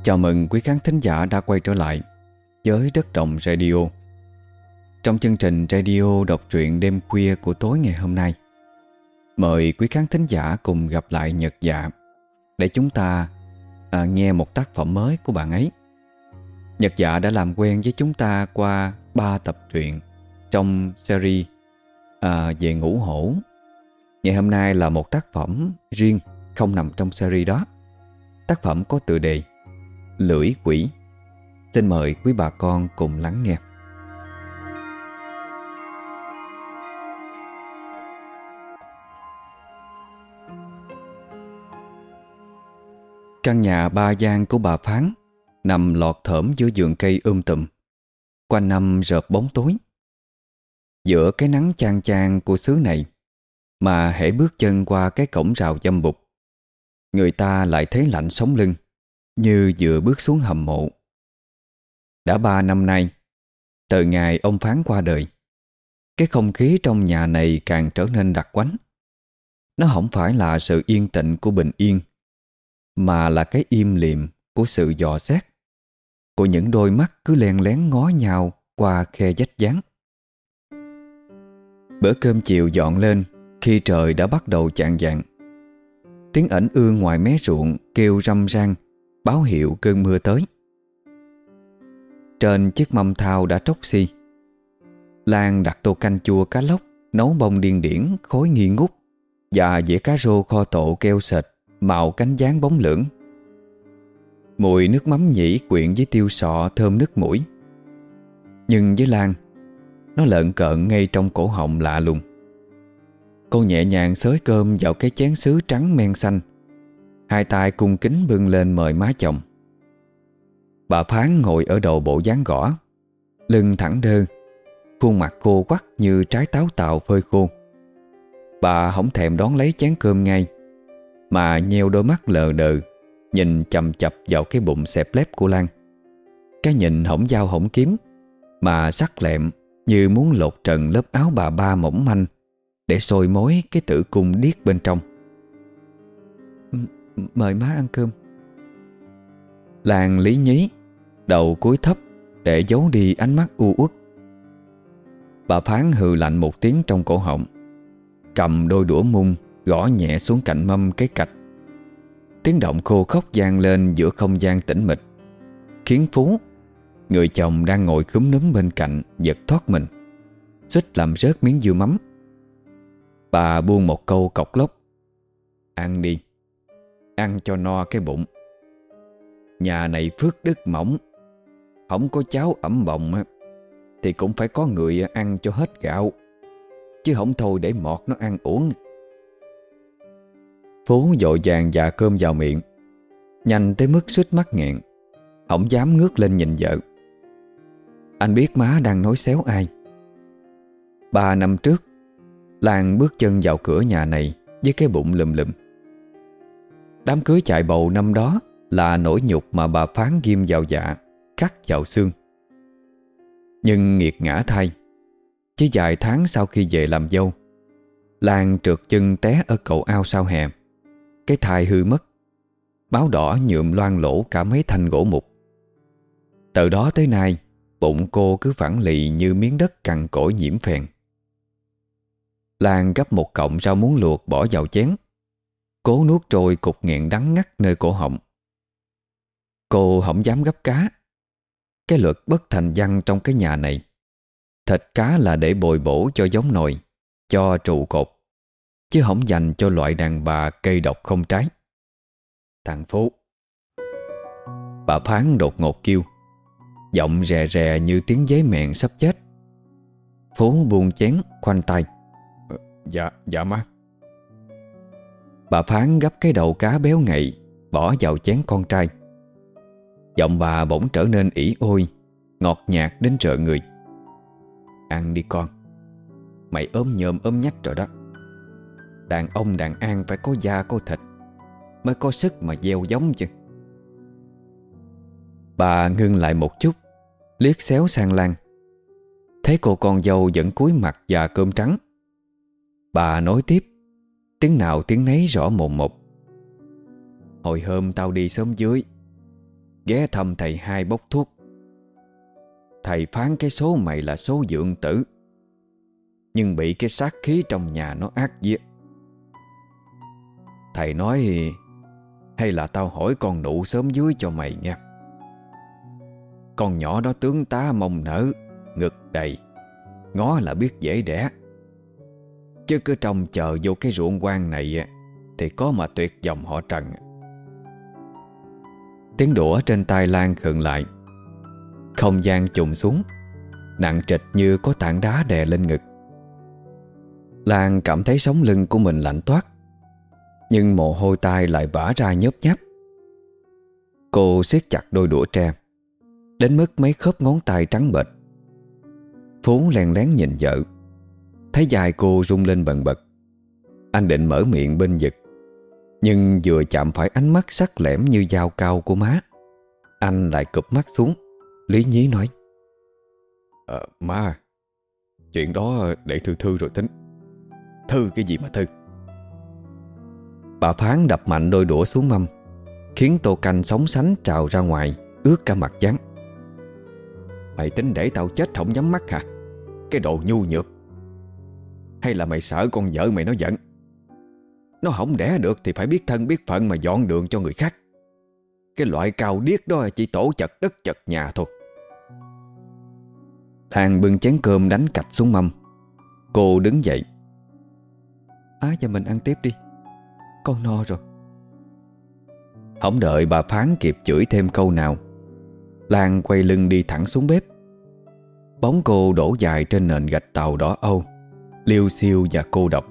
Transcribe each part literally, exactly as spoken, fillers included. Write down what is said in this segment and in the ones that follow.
Chào mừng quý khán thính giả đã quay trở lại với Đất Đồng Radio. Trong chương trình radio đọc truyện đêm khuya của tối ngày hôm nay, mời quý khán thính giả cùng gặp lại Nhật Dạ để chúng ta à, nghe một tác phẩm mới của bạn ấy. Nhật Dạ đã làm quen với chúng ta qua ba tập truyện trong series à, về Ngũ Hổ. Ngày hôm nay là một tác phẩm riêng không nằm trong series đó. Tác phẩm có tựa đề Lưỡi Quỷ. Xin mời quý bà con cùng lắng nghe. Căn nhà ba gian của bà Phán nằm lọt thởm giữa vườn cây um tùm, quanh năm rợp bóng tối. Giữa cái nắng chang chang của xứ này mà hễ bước chân qua cái cổng rào dâm bụt, người ta lại thấy lạnh sống lưng, như vừa bước xuống hầm mộ. Đã ba năm nay, từ ngày ông Phán qua đời, cái không khí trong nhà này càng trở nên đặc quánh. Nó không phải là sự yên tĩnh của bình yên, mà là cái im lìm của sự dò xét, của những đôi mắt cứ len lén ngó nhau qua khe vách dán. Bữa cơm chiều dọn lên khi trời đã bắt đầu chạng vạng. Tiếng ẩn ương ngoài mé ruộng kêu râm ran, báo hiệu cơn mưa tới. Trên chiếc mâm thau đã tróc xi, Lan đặt tô canh chua cá lóc nấu bông điên điển khối nghi ngút và dĩa cá rô kho tộ keo sệt màu cánh gián bóng lưỡng. Mùi nước mắm nhĩ quyện với tiêu sọ thơm nức mũi. Nhưng với Lan, nó lợn cợn ngay trong cổ họng lạ lùng. Cô nhẹ nhàng xới cơm vào cái chén sứ trắng men xanh, hai tay cung kính bưng lên mời má chồng. Bà Phán ngồi ở đầu bộ dáng gõ, lưng thẳng đơ, khuôn mặt khô quắt như trái táo tàu phơi khô. Bà không thèm đón lấy chén cơm ngay, mà nheo đôi mắt lờ đờ nhìn chằm chặp vào cái bụng xẹp lép của Lan. Cái nhìn hổng dao hổng kiếm, mà sắc lẹm như muốn lột trần lớp áo bà ba mỏng manh để soi mối cái tử cung điếc bên trong. M- Mời má ăn cơm. Lan lý nhí, đầu cúi thấp để giấu đi ánh mắt u uất. Bà Phán hừ lạnh một tiếng trong cổ họng, cầm đôi đũa mung gõ nhẹ xuống cạnh mâm cái cạch. Tiếng động khô khốc vang lên giữa không gian tĩnh mịch, khiến Phú, người chồng đang ngồi khúm núm bên cạnh, giật thoát mình, suýt làm rớt miếng dưa mắm. Bà buông một câu cộc lốc: Ăn đi, ăn cho no cái bụng. Nhà này phước đức mỏng, không có cháo ẩm bồng thì cũng phải có người ăn cho hết gạo, chứ không thôi để mọt nó ăn uống. Phú vội vàng dạ cơm vào miệng, nhanh tới mức suýt mắc nghẹn, không dám ngước lên nhìn vợ. Anh biết má đang nói xéo ai. Ba năm trước, Lan bước chân vào cửa nhà này với cái bụng lùm lùm. Đám cưới chạy bầu năm đó là nỗi nhục mà bà Phán ghim vào dạ, khắc vào xương. Nhưng nghiệt ngã thay, chỉ vài tháng sau khi về làm dâu, Lan trượt chân té ở cầu ao sau hè. Cái thai hư mất, máu đỏ nhuộm loang lỗ cả mấy thanh gỗ mục. Từ đó tới nay, bụng cô cứ phẳng lì như miếng đất cằn cỗi nhiễm phèn. Lan gấp một cọng rau muống luộc bỏ vào chén, cố nuốt trôi cục nghẹn đắng ngắt nơi cổ họng. Cô không dám gấp cá. Cái luật bất thành văn trong cái nhà này, thịt cá là để bồi bổ cho giống nồi, cho trụ cột, chứ không dành cho loại đàn bà cây độc không trái. Thằng Phú. Bà Phán đột ngột kêu, giọng rè rè như tiếng dế mẹn sắp chết. Phú buông chén khoanh tay: Dạ, dạ má. Bà Phán gấp cái đầu cá béo ngậy bỏ vào chén con trai. Giọng bà bỗng trở nên ỉ ôi, ngọt nhạt đến rợ người. Ăn đi con, mày ốm nhơm ốm nhách rồi đó. Đàn ông đàn an phải có da có thịt mới có sức mà gieo giống chứ. Bà ngưng lại một chút, liếc xéo sang Lan. Thấy cô con dâu vẫn cúi mặt và cơm trắng, bà nói tiếp, tiếng nào tiếng nấy rõ mồn một: Hồi hôm tao đi xóm dưới, ghé thăm thầy hai bốc thuốc. Thầy phán cái số mày là số dượng tử, nhưng bị cái sát khí trong nhà nó ác giết. Thầy nói hay là tao hỏi con nụ sớm dưới cho mày nghe. Con nhỏ đó tướng tá mông nở, ngực đầy, ngó là biết dễ đẻ. Chứ cứ trông chờ vô cái ruộng quan này thì có mà tuyệt dòng họ Trần. Tiếng đũa trên tay Lan khựng lại. Không gian trùng xuống, nặng trịch như có tảng đá đè lên ngực. Lan cảm thấy sống lưng của mình lạnh toát, nhưng mồ hôi tay lại vã ra nhớp nháp. Cô siết chặt đôi đũa tre đến mức mấy khớp ngón tay trắng bệch. Phú len lén nhìn vợ, thấy vai cô rung lên bần bật. Anh định mở miệng bênh vực, nhưng vừa chạm phải ánh mắt sắc lẻm như dao cao của má, anh lại cụp mắt xuống, lý nhí nói: Ờ, má, chuyện đó để Thư Thư rồi tính. Thư cái gì mà Thư? Bà Phán đập mạnh đôi đũa xuống mâm, khiến tô canh sóng sánh trào ra ngoài, ướt cả mặt trán. Mày tính để tao chết không nhắm mắt hả? Cái đồ nhu nhược. Hay là mày sợ con vợ mày nó giận? Nó không đẻ được thì phải biết thân biết phận mà dọn đường cho người khác. Cái loại cao điếc đó chỉ tổ chật đất chật nhà thôi. Thằng bưng chén cơm đánh cạch xuống mâm. Cô đứng dậy: Á cho mình ăn tiếp đi, con no rồi. Không đợi bà Phán kịp chửi thêm câu nào, Lan quay lưng đi thẳng xuống bếp. Bóng cô đổ dài trên nền gạch tàu đỏ âu, liêu xiêu và cô độc.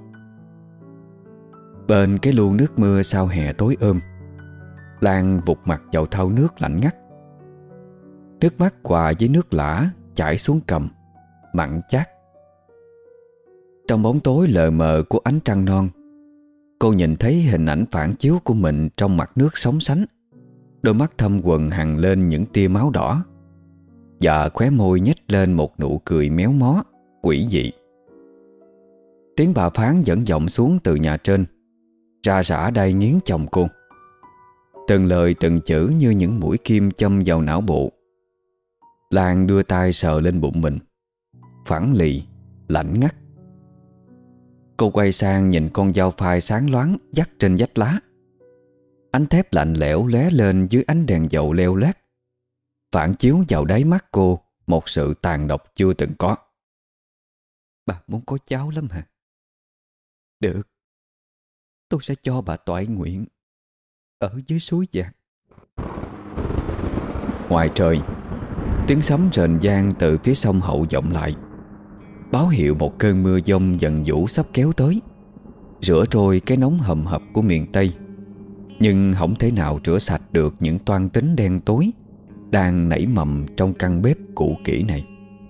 Bên cái lu nước mưa sau hè tối ôm, Lan vụt mặt vào thau nước lạnh ngắt. Nước mắt hòa với nước lã chảy xuống cằm, mặn chát. Trong bóng tối lờ mờ của ánh trăng non, cô nhìn thấy hình ảnh phản chiếu của mình trong mặt nước sóng sánh. Đôi mắt thâm quầng hằn lên những tia máu đỏ, và khóe môi nhếch lên một nụ cười méo mó, quỷ dị. Tiếng bà Phán vẫn vọng xuống từ nhà trên, ra rã đai nghiến chồng cô. Từng lời từng chữ như những mũi kim châm vào não bộ. Lan đưa tay sờ lên bụng mình, phẳng lì, lạnh ngắt. Cô quay sang nhìn con dao phai sáng loáng dắt trên vách lá. Ánh thép lạnh lẽo lóe lên dưới ánh đèn dầu leo lét, phản chiếu vào đáy mắt cô một sự tàn độc chưa từng có. Bà muốn có cháu lắm hả? Được, tôi sẽ cho bà toại nguyện ở dưới suối vàng. Ngoài trời, tiếng sấm rền vang từ phía sông Hậu vọng lại, báo hiệu một cơn mưa dông dần dũ sắp kéo tới, rửa trôi cái nóng hầm hập của miền Tây, nhưng không thể nào rửa sạch được những toan tính đen tối đang nảy mầm trong căn bếp cũ kỹ này.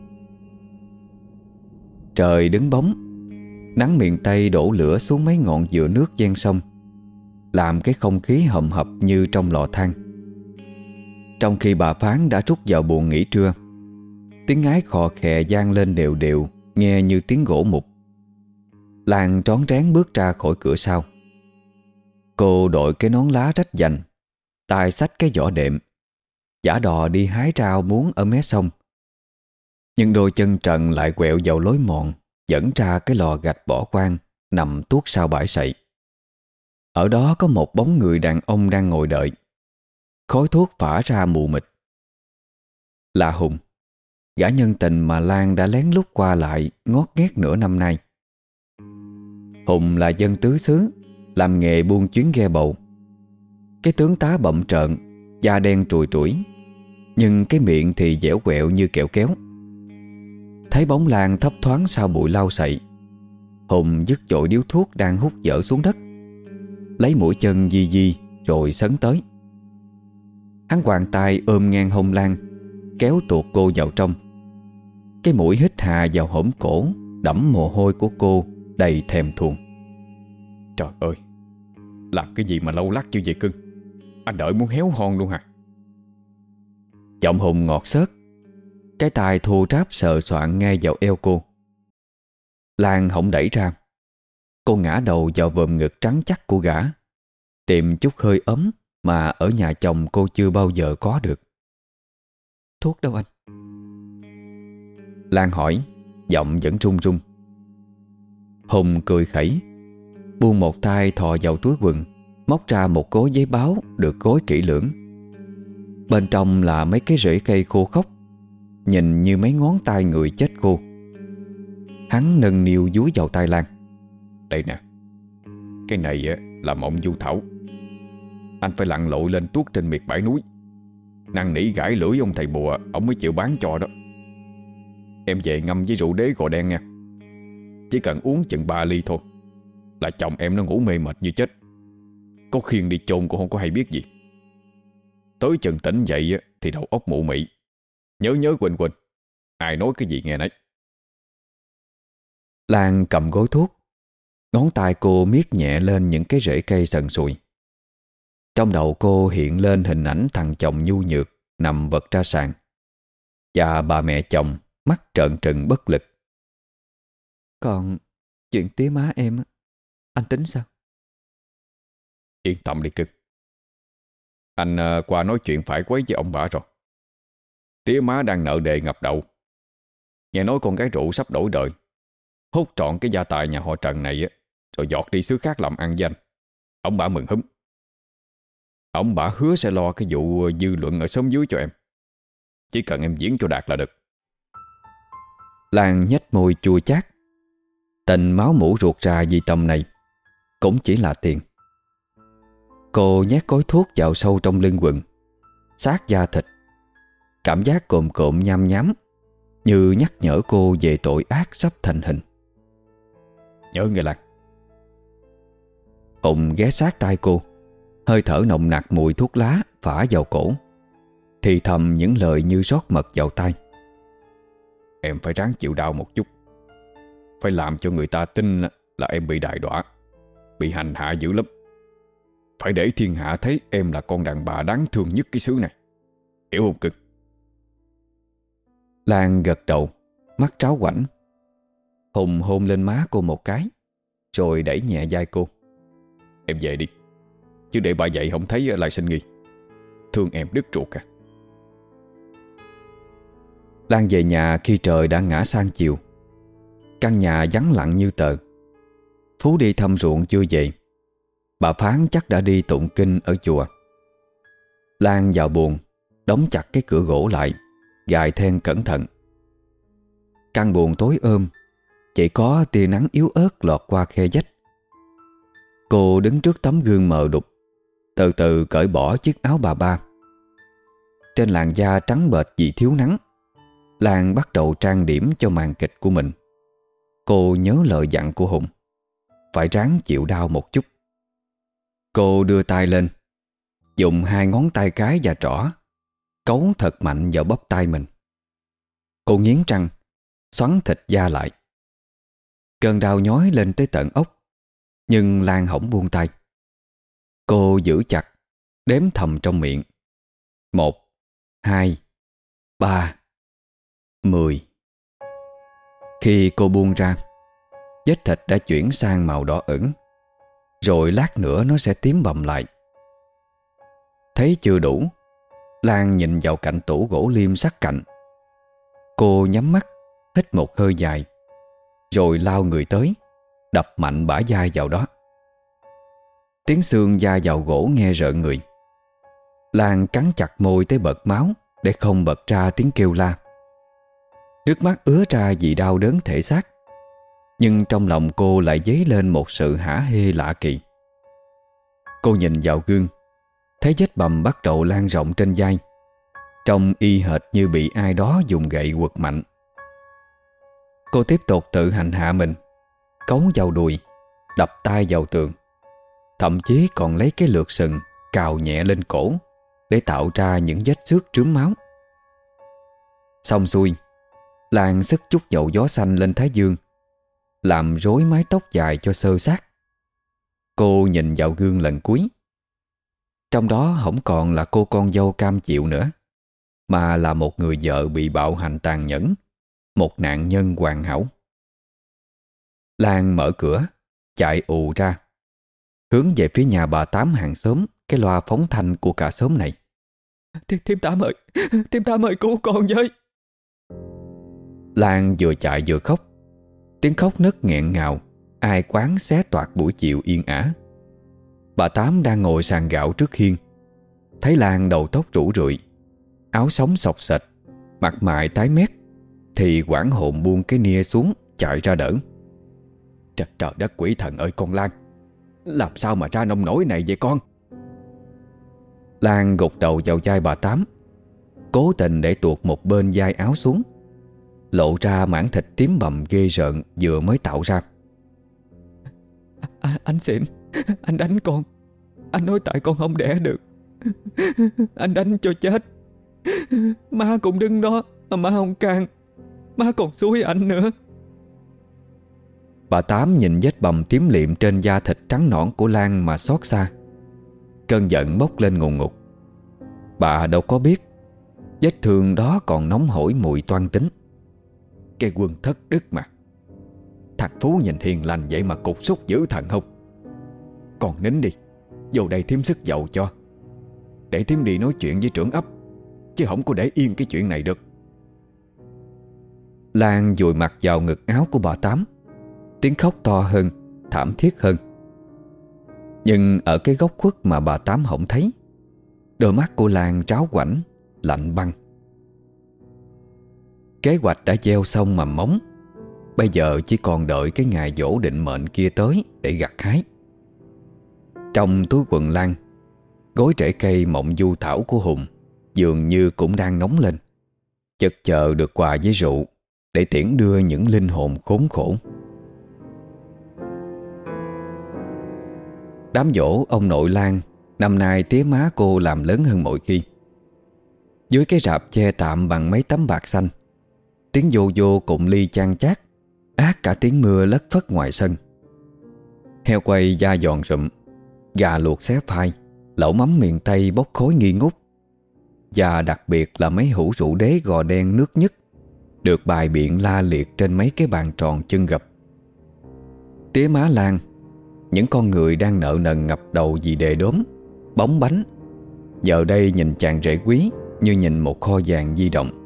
Trời đứng bóng, nắng miền Tây đổ lửa xuống mấy ngọn dừa nước ven sông, làm cái không khí hầm hập như trong lò than. Trong khi bà Phán đã rút vào buồng nghỉ trưa, tiếng ái khò khè vang lên đều đều, nghe như tiếng gỗ mục. Lan rón rén bước ra khỏi cửa sau. Cô đội cái nón lá rách dành, tay xách cái giỏ đệm, giả đò đi hái rau muống ở mé sông. Nhưng đôi chân trần lại quẹo vào lối mòn dẫn ra cái lò gạch bỏ hoang nằm tuốt sau bãi sậy. Ở đó có một bóng người đàn ông đang ngồi đợi. Khói thuốc phả ra mù mịt. Là Hùng, gã nhân tình mà Lan đã lén lút qua lại ngót nghét nửa năm nay. Hùng là dân tứ xứ, làm nghề buôn chuyến ghe bầu. Cái tướng tá bậm trợn, da đen trùi trũi, nhưng cái miệng thì dẻo quẹo như kẹo kéo. Thấy bóng Lan thấp thoáng sau bụi lau sậy, Hùng dứt dội điếu thuốc đang hút dở xuống đất, lấy mũi chân di di rồi sấn tới. Hắn quàng tay ôm ngang hông Lan, kéo tuột cô vào trong. Cái mũi hít hà vào hõm cổ đẫm mồ hôi của cô đầy thèm thuồng. Trời ơi, làm cái gì mà lâu lắc như vậy cưng? Anh đợi muốn héo hon luôn hả? Giọng Hùng ngọt xớt, cái tay thô ráp sờ soạng ngay vào eo cô. Lan không đẩy ra. Cô ngã đầu vào vòm ngực trắng chắc của gã, tìm chút hơi ấm mà ở nhà chồng cô chưa bao giờ có được. Thuốc đâu anh? Lan hỏi, giọng vẫn run run. Hùng cười khẩy, buông một tay thò vào túi quần, móc ra một gói giấy báo được gói kỹ lưỡng. Bên trong là mấy cái rễ cây khô khốc, nhìn như mấy ngón tay người chết khô. Hắn nâng niu dúi vào tay Lan. Đây nè, cái này là mộng du thảo. Anh phải lặn lội lên tuốt trên miệt bãi núi, năn nỉ gãi lưỡi ông thầy bùa, ông mới chịu bán cho đó. Em về ngâm với rượu đế gò đen nha. Chỉ cần uống chừng ba ly thôi là chồng em nó ngủ mê mệt như chết. Có khiêng đi chôn cũng không có hay biết gì. Tới chừng tỉnh dậy thì đầu óc mụ mị, nhớ nhớ quên quên, ai nói cái gì nghe nấy. Lan cầm gói thuốc, ngón tay cô miết nhẹ lên những cái rễ cây sần sùi. Trong đầu cô hiện lên hình ảnh thằng chồng nhu nhược nằm vật ra sàn, và bà mẹ chồng mắt trợn trừng bất lực. Còn chuyện tía má em, anh tính sao? Yên tâm đi cưng. Anh uh, qua nói chuyện phải quấy với ông bà rồi. Tía má đang nợ đề ngập đầu. Nghe nói con gái rượu sắp đổi đời, hút trọn cái gia tài nhà họ Trần này á, rồi dọt đi xứ khác làm ăn danh. Ông bà mừng húm. Ông bà hứa sẽ lo cái vụ dư luận ở xóm dưới cho em. Chỉ cần em diễn cho đạt là được. Lan nhếch môi chua chát. Tình máu mủ ruột ra vì tầm này cũng chỉ là tiền. Cô nhét gói thuốc vào sâu trong lưng quần, sát da thịt. Cảm giác cộm cộm nham nhám, như nhắc nhở cô về tội ác sắp thành hình. Nhớ nghe Lan. Hùng ghé sát tai cô, hơi thở nồng nặc mùi thuốc lá phả vào cổ, thì thầm những lời như rót mật vào tai. Em phải ráng chịu đau một chút. Phải làm cho người ta tin là em bị đại đọa, bị hành hạ dữ lắm. Phải để thiên hạ thấy em là con đàn bà đáng thương nhất cái xứ này. Hiểu không cưng? Lan gật đầu, mắt tráo quảnh. Hùng hôn lên má cô một cái, rồi đẩy nhẹ vai cô. Em về đi, chứ để bà dậy không thấy lại sinh nghi. Thương em đứt ruột à. Lan về nhà khi trời đã ngã sang chiều. Căn nhà vắng lặng như tờ. Phú đi thăm ruộng chưa về. Bà phán chắc đã đi tụng kinh ở chùa. Lan vào buồng, đóng chặt cái cửa gỗ lại, gài then cẩn thận. Căn buồng tối ôm, chỉ có tia nắng yếu ớt lọt qua khe vách. Cô đứng trước tấm gương mờ đục, từ từ cởi bỏ chiếc áo bà ba. Trên làn da trắng bệch vì thiếu nắng, Lan bắt đầu trang điểm cho màn kịch của mình. Cô nhớ lời dặn của Hùng, phải ráng chịu đau một chút. Cô đưa tay lên, dùng hai ngón tay cái và trỏ cấu thật mạnh vào bắp tay mình. Cô nghiến răng, xoắn thịt da lại. Cơn đau nhói lên tới tận ốc, nhưng Lan hổng buông tay. Cô giữ chặt, đếm thầm trong miệng. Một, hai, ba, mười. Khi cô buông ra, vết thịt đã chuyển sang màu đỏ ửng, rồi lát nữa nó sẽ tím bầm lại. Thấy chưa đủ, Lan nhìn vào cạnh tủ gỗ liêm sắc cạnh. Cô nhắm mắt, hít một hơi dài, rồi lao người tới, đập mạnh bả vai vào đó. Tiếng xương da vào gỗ nghe rợn người. Lan cắn chặt môi tới bật máu để không bật ra tiếng kêu la. Nước mắt ứa ra vì đau đớn thể xác, nhưng trong lòng cô lại dấy lên một sự hả hê lạ kỳ. Cô nhìn vào gương, thấy vết bầm bắt đầu lan rộng trên vai, trông y hệt như bị ai đó dùng gậy quật mạnh. Cô tiếp tục tự hành hạ mình, cấu vào đùi, đập tay vào tường, thậm chí còn lấy cái lược sừng cào nhẹ lên cổ để tạo ra những vết xước trướng máu. Xong xuôi, Lan sức chút dầu gió xanh lên thái dương, làm rối mái tóc dài cho xơ xác. Cô nhìn vào gương lần cuối. Trong đó không còn là cô con dâu cam chịu nữa, mà là một người vợ bị bạo hành tàn nhẫn, một nạn nhân hoàn hảo. Lan mở cửa, chạy ù ra, hướng về phía nhà bà Tám hàng xóm cái loa phóng thanh của cả xóm này. Thím Tám ơi, thím Tám ơi, cứu con với. Lan vừa chạy vừa khóc. Tiếng khóc nấc nghẹn ngào, ai quán xé toạc buổi chiều yên ả. Bà Tám đang ngồi sàn gạo trước hiên, thấy Lan đầu tóc rủ rượi, áo sống xộc xệch, mặt mày tái mét, thì hoảng hồn buông cái nia xuống chạy ra đỡ. Trời, trời đất quỷ thần ơi con Lan, làm sao mà ra nông nổi này vậy con? Lan gục đầu vào vai bà Tám, cố tình để tuột một bên vai áo xuống, lộ ra mảng thịt tím bầm ghê rợn vừa mới tạo ra. À, anh Xịn, anh đánh con. Anh nói tại con không đẻ được, anh đánh cho chết. Má cũng đứng đó mà má không can, má còn xúi anh nữa. Bà Tám nhìn vết bầm tím liệm trên da thịt trắng nõn của Lan mà xót xa. Cơn giận bốc lên ngùn ngụt. Bà đâu có biết vết thương đó còn nóng hổi mùi toan tính. Cái quân thất đức mà. Thằng Phú nhìn hiền lành vậy mà cục súc dữ thần không. Còn nín đi, vô đây thím sức dầu cho, để thím đi nói chuyện với trưởng ấp, chứ không có để yên cái chuyện này được. Lan vùi mặt vào ngực áo của bà Tám, tiếng khóc to hơn, thảm thiết hơn. Nhưng ở cái góc khuất mà bà Tám không thấy, đôi mắt của Lan tráo quảnh, lạnh băng. Kế hoạch đã gieo xong mầm móng, bây giờ chỉ còn đợi cái ngày giỗ định mệnh kia tới để gặt hái. Trong túi quần Lan, gối rễ cây mộng du thảo của Hùng dường như cũng đang nóng lên, chực chờ được quà với rượu để tiễn đưa những linh hồn khốn khổ. Đám giỗ ông nội Lan năm nay tía má cô làm lớn hơn mọi khi. Dưới cái rạp che tạm bằng mấy tấm bạc xanh, tiếng vô vô cụng ly chan chát, át cả tiếng mưa lất phất ngoài sân. Heo quay da giòn rụm, gà luộc xé phai, lẩu mắm miền Tây bốc khói nghi ngút, và đặc biệt là mấy hũ rượu đế gò đen nước nhất được bày biện la liệt trên mấy cái bàn tròn chân gập. Tía má Lan, những con người đang nợ nần ngập đầu vì đề đốm, bóng bánh, giờ đây nhìn chàng rể quý như nhìn một kho vàng di động.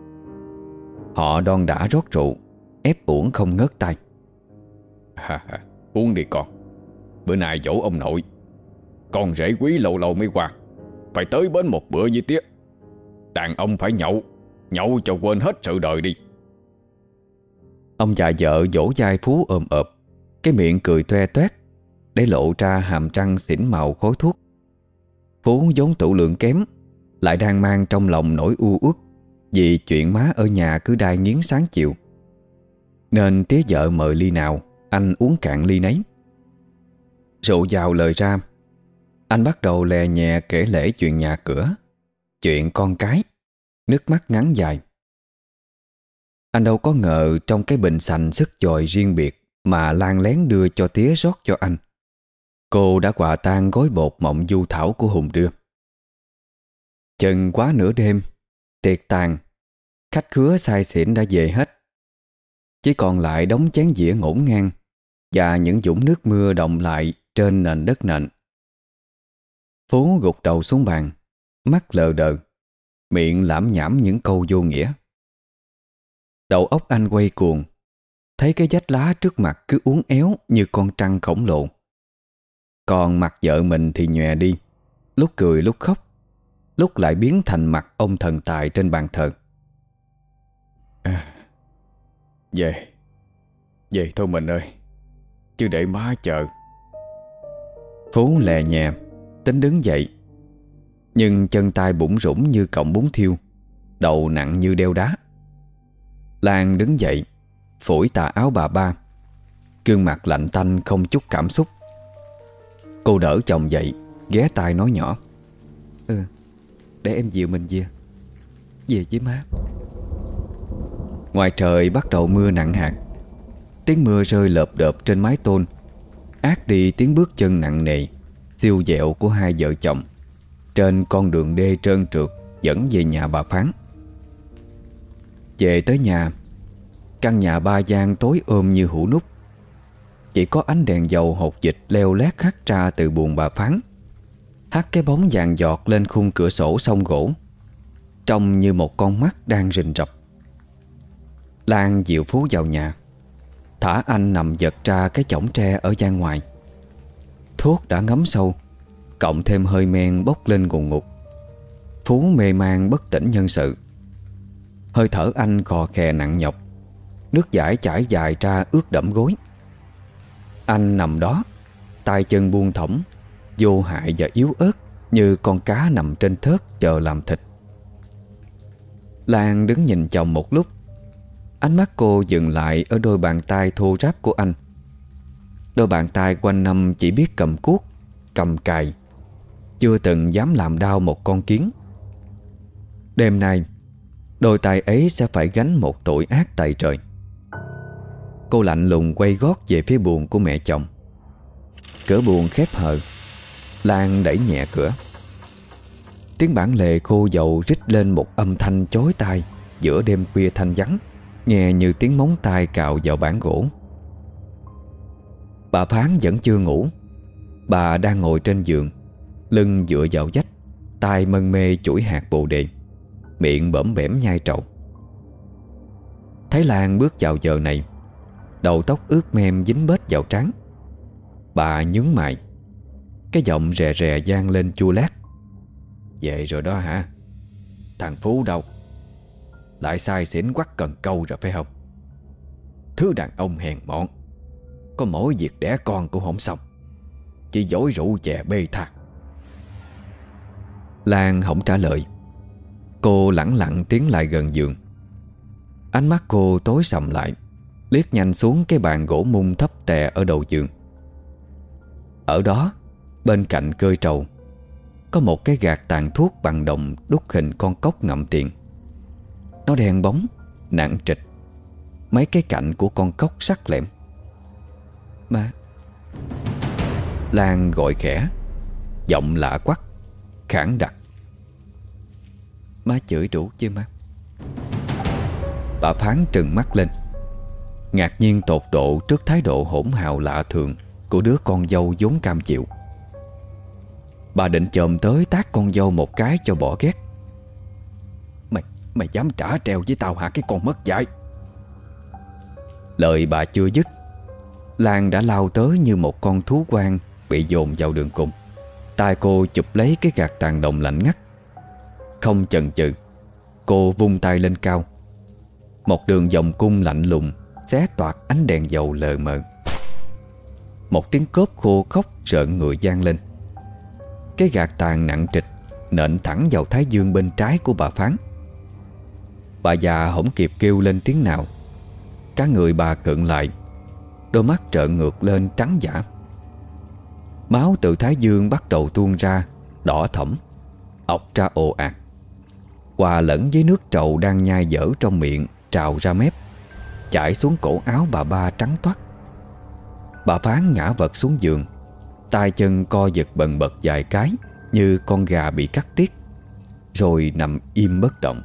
Họ đon đả rót rượu, ép uổng không ngớt tay. Ha, ha, uống đi con. Bữa nay dỗ ông nội, con rể quý lâu lâu mới qua, phải tới bến một bữa với tía. Đàn ông phải nhậu, nhậu cho quên hết sự đời đi. Ông già vợ vỗ vai Phú ôm ợp, cái miệng cười toe toét để lộ ra hàm răng xỉn màu khói thuốc. Phú vốn tủ lượng kém, lại đang mang trong lòng nỗi u uất vì chuyện má ở nhà cứ đai nghiến sáng chiều, nên tía vợ mời ly nào anh uống cạn ly nấy. Rượu vào lời ra, anh bắt đầu lè nhẹ kể lể chuyện nhà cửa, chuyện con cái, nước mắt ngắn dài. Anh đâu có ngờ trong cái bình sành sức dòi riêng biệt mà Lan lén đưa cho tía rót cho anh, cô đã quà tang gói bột mộng du thảo của Hùng đưa. Chừng quá nửa đêm, tiệc tàn, khách khứa say xỉn đã về hết. Chỉ còn lại đống chén dĩa ngổn ngang và những vũng nước mưa đọng lại trên nền đất nện. Phú gục đầu xuống bàn, mắt lờ đờ, miệng lảm nhảm những câu vô nghĩa. Đầu óc anh quay cuồng, thấy cái vách lá trước mặt cứ uốn éo như con trăng khổng lồ. Còn mặt vợ mình thì nhòe đi, lúc cười lúc khóc, lúc lại biến thành mặt ông thần tài trên bàn thờ. À, về, về thôi mình ơi, chứ để má chờ. Phú lè nhẹ, tính đứng dậy, nhưng chân tay bủn rủn như cọng bún thiêu, đầu nặng như đeo đá. Lan đứng dậy, phủi tà áo bà ba, gương mặt lạnh tanh không chút cảm xúc. Cô đỡ chồng dậy, ghé tai nói nhỏ: Ừ, để em dịu mình về, về với má. Ngoài trời bắt đầu mưa nặng hạt. Tiếng mưa rơi lợp đợp trên mái tôn át đi tiếng bước chân nặng nề, siêu dẹo của hai vợ chồng trên con đường đê trơn trượt dẫn về nhà bà Phán. Về tới nhà, căn nhà ba gian tối ôm như hũ nút. Chỉ có ánh đèn dầu hột dịch leo lét hắt ra từ buồng bà Phán, hắt cái bóng vàng giọt lên khung cửa sổ song gỗ, trông như một con mắt đang rình rập. Lan dìu Phú vào nhà, thả anh nằm giật ra cái chõng tre ở gian ngoài. Thuốc đã ngấm sâu, cộng thêm hơi men bốc lên ngùn ngụt. Phú mê man bất tỉnh nhân sự. Hơi thở anh khò khè nặng nhọc, nước dãi chảy dài ra ướt đẫm gối. Anh nằm đó, tay chân buông thõng, vô hại và yếu ớt như con cá nằm trên thớt chờ làm thịt. Lan đứng nhìn chồng một lúc. Ánh mắt cô dừng lại ở đôi bàn tay thô ráp của anh. Đôi bàn tay quanh năm chỉ biết cầm cuốc, cầm cày, chưa từng dám làm đau một con kiến. Đêm nay, đôi tay ấy sẽ phải gánh một tội ác tày trời. Cô lạnh lùng quay gót về phía buồng của mẹ chồng. Cửa buồng khép hờ. Lan đẩy nhẹ cửa. Tiếng bản lề khô dầu rít lên một âm thanh chói tai giữa đêm khuya thanh vắng, nghe như tiếng móng tay cào vào bản gỗ. Bà Phán vẫn chưa ngủ. Bà đang ngồi trên giường, lưng dựa vào vách, tay mân mê chủi hạt bồ đề, miệng bõm bẻm nhai trầu. Thấy Lan bước vào giờ này, đầu tóc ướt mem dính bết vào trán. Bà nhướng mày, cái giọng rè rè vang lên chua lát: "Về rồi đó hả? Thằng Phú đâu? Lại sai xỉn quắc cần câu rồi phải không? Thứ đàn ông hèn mọn, có mỗi việc đẻ con cũng không xong, chỉ dối rượu chè bê tha." Lan không trả lời. Cô lẳng lặng tiến lại gần giường. Ánh mắt cô tối sầm lại, liếc nhanh xuống cái bàn gỗ mung thấp tè ở đầu giường. Ở đó, bên cạnh cơi trầu, có một cái gạt tàn thuốc bằng đồng đúc hình con cóc ngậm tiền. Nó đen bóng, nặng trịch. Mấy cái cạnh của con cóc sắc lẹm. "Má." Lan gọi khẽ, giọng lạ quắc, khản đặc: "Má chửi đủ chứ má?" Bà Phán trừng mắt lên, ngạc nhiên tột độ trước thái độ hỗn hào lạ thường của đứa con dâu vốn cam chịu. Bà định chồm tới tát con dâu một cái cho bỏ ghét. Mày, mày dám trả treo với tao hả cái con mất dạy?" Lời bà chưa dứt, Lan đã lao tới như một con thú quan bị dồn vào đường cùng. Tay cô chụp lấy cái gạt tàn đồng lạnh ngắt. Không chần chừ, cô vung tay lên cao. Một đường vòng cung lạnh lùng xé toạc ánh đèn dầu lờ mờ. Một tiếng cốp khô khóc rợn người vang lên. Cái gạt tàn nặng trịch nện thẳng vào thái dương bên trái của bà Phán. Bà già không kịp kêu lên tiếng nào. Cả người bà khựng lại, đôi mắt trợn ngược lên trắng dã. Máu từ thái dương bắt đầu tuôn ra, đỏ thẫm, ọc ra ồ ạt, hòa lẫn với nước trầu đang nhai dở trong miệng trào ra mép, chảy xuống cổ áo bà ba trắng toát. Bà Phán ngã vật xuống giường, tay chân co giật bần bật vài cái như con gà bị cắt tiết, rồi nằm im bất động.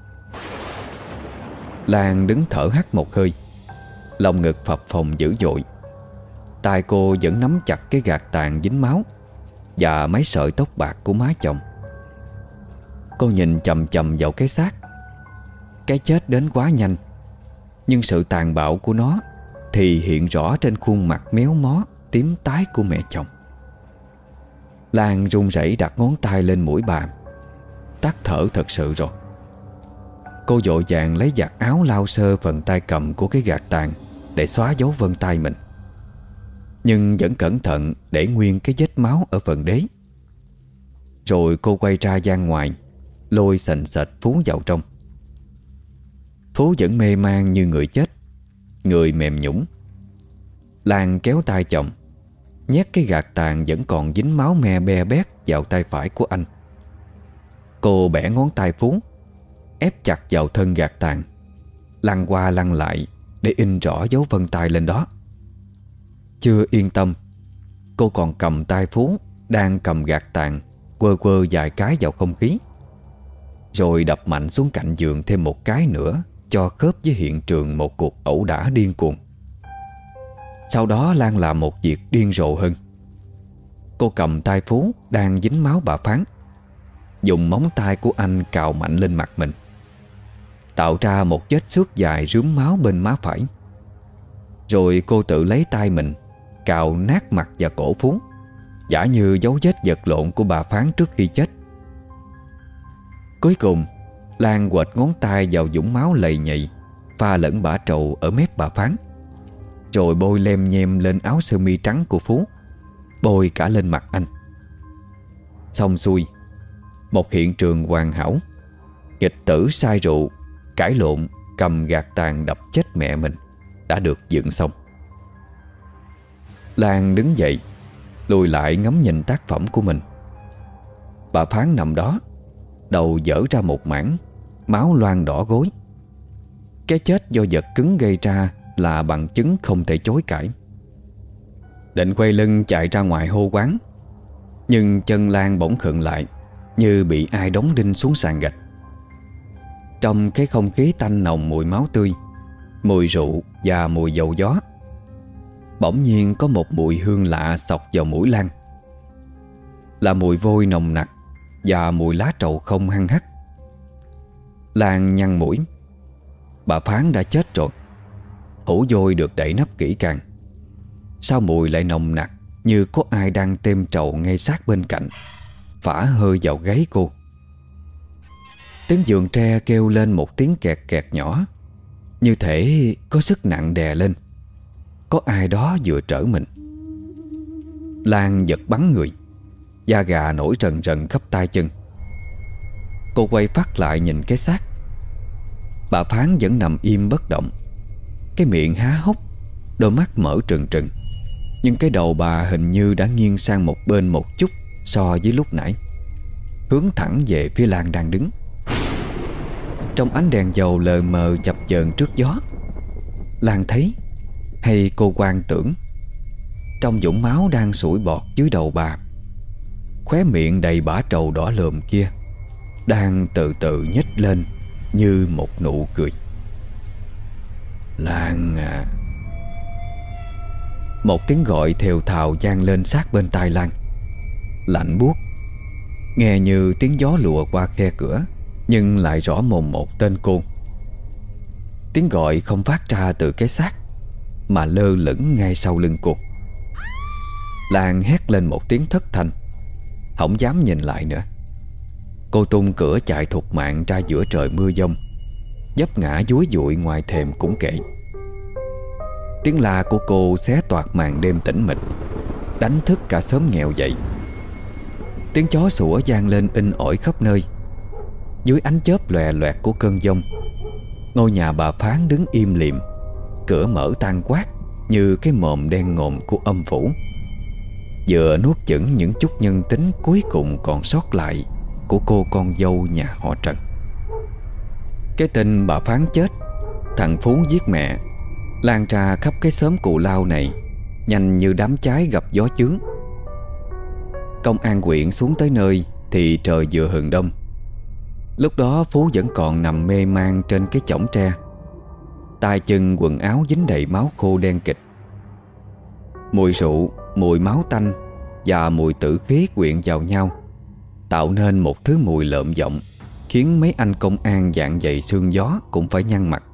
Lan đứng thở hắt một hơi, lòng ngực phập phồng dữ dội. Tay cô vẫn nắm chặt cái gạt tàn dính máu và mấy sợi tóc bạc của má chồng. Cô nhìn chầm chầm vào cái xác. Cái chết đến quá nhanh, nhưng sự tàn bạo của nó thì hiện rõ trên khuôn mặt méo mó tím tái của mẹ chồng. Lan run rẩy đặt ngón tay lên mũi bà. Tắt thở thật sự rồi. Cô vội vàng lấy giặt áo lau sơ phần tay cầm của cái gạt tàn để xóa dấu vân tay mình, nhưng vẫn cẩn thận để nguyên cái vết máu ở phần đế. Rồi cô quay ra gian ngoài, lôi sành sệt Phú vào trong. Phú vẫn mê man như người chết, người mềm nhũn. Lan kéo tay chồng, nhét cái gạt tàn vẫn còn dính máu me be bét vào tay phải của anh. Cô bẻ ngón tay Phú, ép chặt vào thân gạt tàn, lăn qua lăn lại để in rõ dấu vân tay lên đó. Chưa yên tâm, cô còn cầm tay Phú đang cầm gạt tàn, quơ quơ vài cái vào không khí, rồi đập mạnh xuống cạnh giường thêm một cái nữa cho khớp với hiện trường một cuộc ẩu đả điên cuồng. Sau đó Lan làm một việc điên rồ hơn. Cô cầm tay Phú đang dính máu bà Phán, dùng móng tay của anh cào mạnh lên mặt mình, tạo ra một vết xước dài rướm máu bên má phải. Rồi cô tự lấy tay mình cào nát mặt và cổ Phú, giả như dấu vết vật lộn của bà Phán trước khi chết. Cuối cùng, Lan quệt ngón tay vào vũng máu lầy nhầy pha lẫn bã trầu ở mép bà Phán, rồi bôi lem nhem lên áo sơ mi trắng của Phú, bôi cả lên mặt anh. Xong xuôi, một hiện trường hoàn hảo. Nghịch tử say rượu, cãi lộn, cầm gạt tàn đập chết mẹ mình đã được dựng xong. Lan đứng dậy, lùi lại ngắm nhìn tác phẩm của mình. Bà Phán nằm đó, đầu dở ra một mảng, máu loang đỏ gối. Cái chết do vật cứng gây ra là bằng chứng không thể chối cãi. Định quay lưng chạy ra ngoài hô quán, nhưng chân Lan bỗng khựng lại, như bị ai đóng đinh xuống sàn gạch. Trong cái không khí tanh nồng mùi máu tươi, mùi rượu và mùi dầu gió, bỗng nhiên có một mùi hương lạ xộc vào mũi Lan. Là mùi vôi nồng nặc và mùi lá trầu không hăng hắc. Lan nhăn mũi. Bà Phán đã chết rồi. Hũ vôi được đậy nắp kỹ càng. Sao mùi lại nồng nặc như có ai đang têm trầu ngay sát bên cạnh, phả hơi vào gáy cô. Tiếng giường tre kêu lên một tiếng kẹt kẹt nhỏ, như thể có sức nặng đè lên. Có ai đó vừa trở mình. Lan giật bắn người, da gà nổi rần rần khắp tay chân. Cô quay phát lại nhìn cái xác. Bà Phán vẫn nằm im bất động, cái miệng há hốc, đôi mắt mở trừng trừng. Nhưng cái đầu bà hình như đã nghiêng sang một bên một chút so với lúc nãy, hướng thẳng về phía Lan đang đứng. Trong ánh đèn dầu lờ mờ chập chờn trước gió, Lan thấy, hay cô quan tưởng, trong vũng máu đang sủi bọt dưới đầu bà, khóe miệng đầy bã trầu đỏ lườm kia đang từ từ nhếch lên như một nụ cười. Lan à. Một tiếng gọi thều thào vang lên sát bên tai Lan, lạnh buốt, nghe như tiếng gió lùa qua khe cửa, nhưng lại rõ mồn một tên cô. Tiếng gọi không phát ra từ cái xác, mà lơ lửng ngay sau lưng cô. Lan hét lên một tiếng thất thanh, không dám nhìn lại nữa. Cô tung cửa chạy thục mạng ra giữa trời mưa giông, vấp ngã dúi dụi ngoài thềm cũng kệ. Tiếng la của cô xé toạc màn đêm tĩnh mịch, đánh thức cả xóm nghèo dậy. Tiếng chó sủa vang lên in ỏi khắp nơi. Dưới ánh chớp lòe loẹt của cơn giông, ngôi nhà bà Phán đứng im lìm, cửa mở tan quát như cái mồm đen ngòm của âm phủ, vừa nuốt chửng những chút nhân tính cuối cùng còn sót lại của cô con dâu nhà họ Trần. Cái tin bà Phán chết, thằng Phú giết mẹ, lan ra khắp cái xóm Cù Lao này nhanh như đám cháy gặp gió chướng. Công an huyện xuống tới nơi thì trời vừa hừng đông. Lúc đó Phú vẫn còn nằm mê man trên cái chõng tre, tay chân quần áo dính đầy máu khô đen kịt. Mùi rượu, mùi máu tanh và mùi tử khí quyện vào nhau, tạo nên một thứ mùi lợm giọng, khiến mấy anh công an dạng dày xương gió cũng phải nhăn mặt.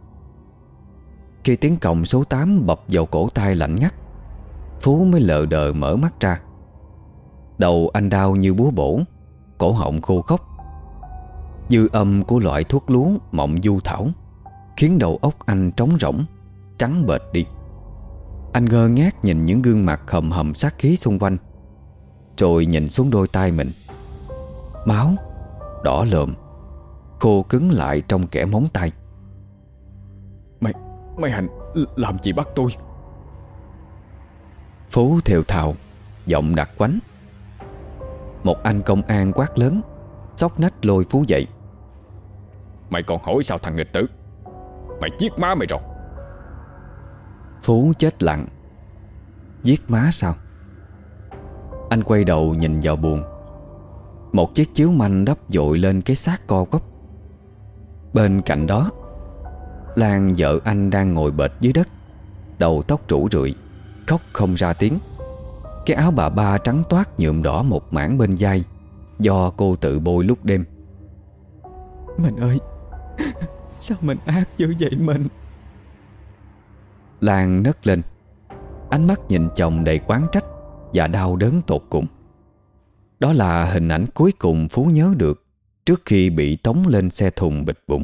Khi tiếng còng số tám bập vào cổ tay lạnh ngắt, Phú mới lờ đờ mở mắt ra. Đầu anh đau như búa bổ, cổ họng khô khốc. Dư âm của loại thuốc lú mọng du thảo khiến đầu óc anh trống rỗng, trắng bệch đi. Anh ngơ ngác nhìn những gương mặt hầm hầm sát khí xung quanh, rồi nhìn xuống đôi tay mình. Máu đỏ lợm, khô cứng lại trong kẽ móng tay. Mày, mày Hạnh làm gì bắt tôi? Phú thều thào, giọng đặc quánh. Một anh công an quát lớn, xốc nách lôi Phú dậy. Mày còn hỏi sao thằng nghịch tử? Mày giết má mày rồi. Phú chết lặng. Giết má sao? Anh quay đầu nhìn vào buồng. Một chiếc chiếu manh đắp dội lên cái xác co quắp. Bên cạnh đó, Lan vợ anh đang ngồi bệt dưới đất, đầu tóc rủ rượi, khóc không ra tiếng, Cái áo bà ba trắng toát nhuộm đỏ một mảng bên vai, do cô tự bôi lúc đêm. Mình ơi, sao mình ác dữ vậy mình? Lan nấc lên, ánh mắt nhìn chồng đầy oán trách và đau đớn tột cùng. Đó là hình ảnh cuối cùng Phú nhớ được trước khi bị tống lên xe thùng bịch bụng.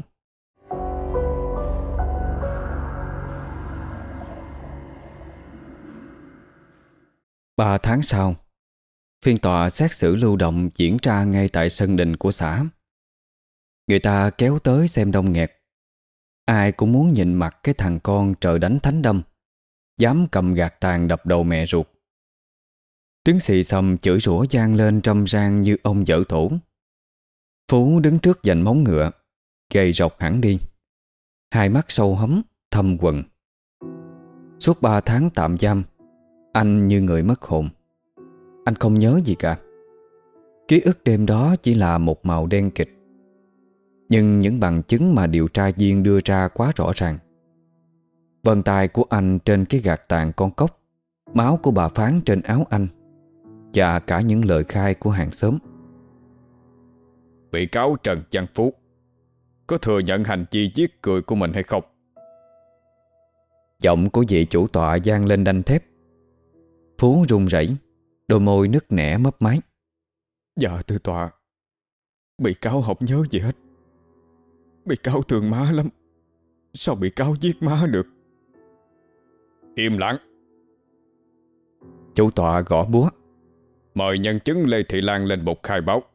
Ba tháng sau, phiên tòa xét xử lưu động diễn ra ngay tại sân đình của xã. Người ta kéo tới xem đông nghẹt. Ai cũng muốn nhìn mặt cái thằng con trời đánh thánh đâm, dám cầm gạt tàn đập đầu mẹ ruột. Tiếng xì xầm chửi rủa vang lên râm ran như ông dở thổ. Phú đứng trước vành móng ngựa, gầy rộc hẳn đi, hai mắt sâu hóm, thâm quầng. Suốt ba tháng tạm giam, anh như người mất hồn. Anh không nhớ gì cả. Ký ức đêm đó chỉ là một màu đen kịch. Nhưng những bằng chứng mà điều tra viên đưa ra quá rõ ràng. Vân tay của anh trên cái gạt tàn con cóc, máu của bà Phán trên áo anh, và cả những lời khai của hàng xóm. Bị cáo Trần Văn Phú có thừa nhận hành vi giết người của mình hay không? Giọng của vị chủ tọa vang lên đanh thép. Phú run rẩy, đôi môi nứt nẻ mấp máy. Dạ thưa tòa, bị cáo không nhớ gì hết. Bị cáo thương má lắm. Sao bị cáo giết má được? Im lặng. Chủ tọa gõ búa. Mời nhân chứng Lê Thị Lan lên bục khai báo.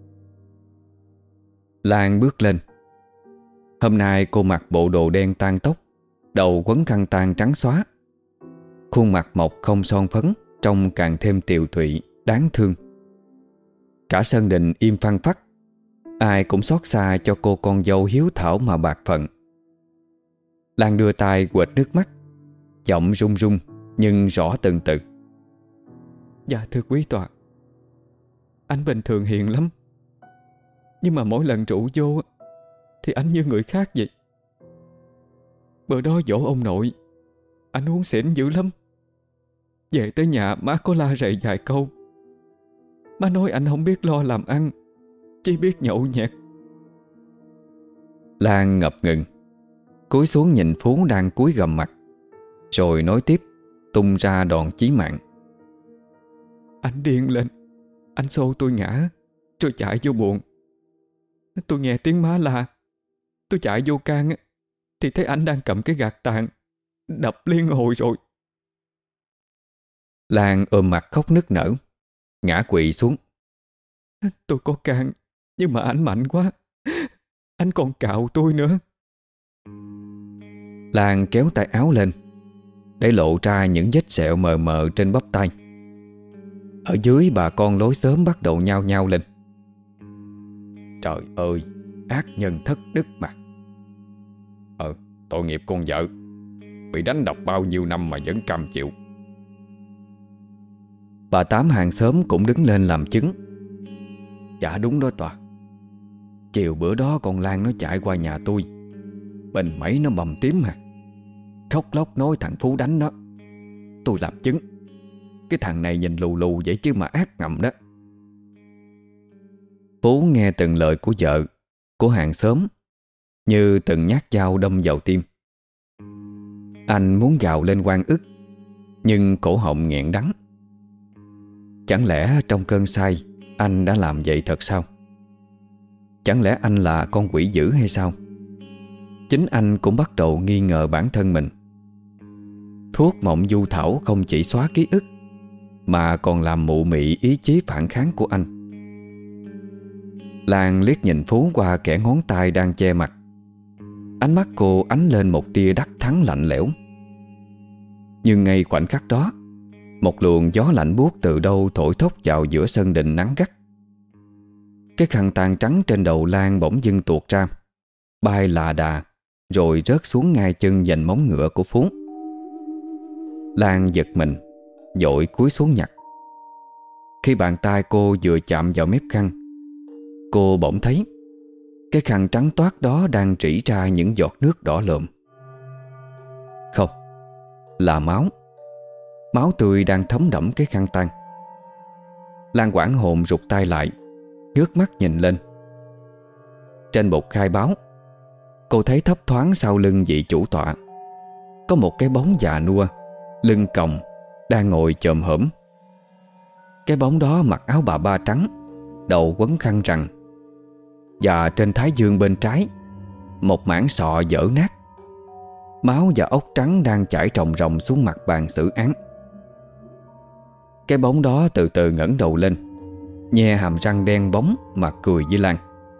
Lan bước lên. Hôm nay cô mặc bộ đồ đen tang tóc, đầu quấn khăn tang trắng xóa. Khuôn mặt mộc không son phấn, trông càng thêm tiều tụy, đáng thương. Cả sân đình im phăng phắc. Ai cũng xót xa cho cô con dâu hiếu thảo mà bạc phận. Lan đưa tay quệt nước mắt, giọng run run nhưng rõ từng từ. Dạ thưa quý tòa, anh bình thường hiền lắm, nhưng mà mỗi lần rượu vô thì anh như người khác vậy. Bữa đó dỗ ông nội, anh uống xỉn dữ lắm. Về tới nhà má có la rầy vài câu. Má nói anh không biết lo làm ăn, chỉ biết nhậu nhẹt. Lan ngập ngừng, cúi xuống nhìn Phú đang cúi gầm mặt, rồi nói tiếp, tung ra đòn chí mạng. Anh điên lên, anh xô tôi ngã, rồi chạy vô buồng. Tôi nghe tiếng má la, tôi chạy vô can thì thấy anh đang cầm cái gạt tàn, đập liên hồi rồi. Lan ôm mặt khóc nức nở, ngã quỵ xuống. Tôi có can, nhưng mà anh mạnh quá, anh còn cạo tôi nữa. Lan kéo tay áo lên, để lộ ra những vết sẹo mờ mờ trên bắp tay. Ở dưới bà con lối xóm bắt đầu nhao nhao lên. Trời ơi, ác nhân thất đức mà. Ờ, tội nghiệp con vợ, bị đánh đập bao nhiêu năm mà vẫn cam chịu. Bà Tám hàng xóm cũng đứng lên làm chứng. Dạ đúng đó tòa. Chiều bữa đó con Lan nó chạy qua nhà tôi, bình mấy nó bầm tím mà, khóc lóc nói thằng Phú đánh nó. Tôi làm chứng. Cái thằng này nhìn lù lù vậy chứ mà ác ngầm đó. Phú nghe từng lời của vợ, của hàng xóm, như từng nhát dao đâm vào tim. Anh muốn gào lên oan ức, nhưng cổ họng nghẹn đắng. Chẳng lẽ trong cơn say anh đã làm vậy thật sao? Chẳng lẽ anh là con quỷ dữ hay sao? Chính anh cũng bắt đầu nghi ngờ bản thân mình. Thuốc mộng du thảo không chỉ xóa ký ức, mà còn làm mụ mị ý chí phản kháng của anh. Lan liếc nhìn Phú qua kẻ ngón tay đang che mặt. Ánh mắt cô ánh lên một tia đắc thắng lạnh lẽo. Nhưng ngay khoảnh khắc đó, một luồng gió lạnh buốt từ đâu thổi thốc vào giữa sân đình nắng gắt. Cái khăn tang trắng trên đầu Lan bỗng dưng tuột ra, bay là đà, rồi rớt xuống ngay chân vành móng ngựa của Phú. Lan giật mình, vội cúi xuống nhặt. Khi bàn tay cô vừa chạm vào mép khăn, cô bỗng thấy cái khăn trắng toát đó đang rỉ ra những giọt nước đỏ lợm. Không, là máu. Máu tươi đang thấm đẫm cái khăn tang. Lan hoảng hồn rụt tay lại, ngước mắt nhìn lên. Trên bục khai báo, cô thấy thấp thoáng sau lưng vị chủ tọa có một cái bóng già nua, lưng còng, đang ngồi chồm hổm. Cái bóng đó mặc áo bà ba trắng, đầu quấn khăn rằn, và trên thái dương bên trái một mảng sọ dở nát. Máu và ốc trắng đang chảy ròng ròng xuống mặt bàn xử án. Cái bóng đó từ từ ngẩng đầu lên, nhe hàm răng đen bóng mà cười với Lan.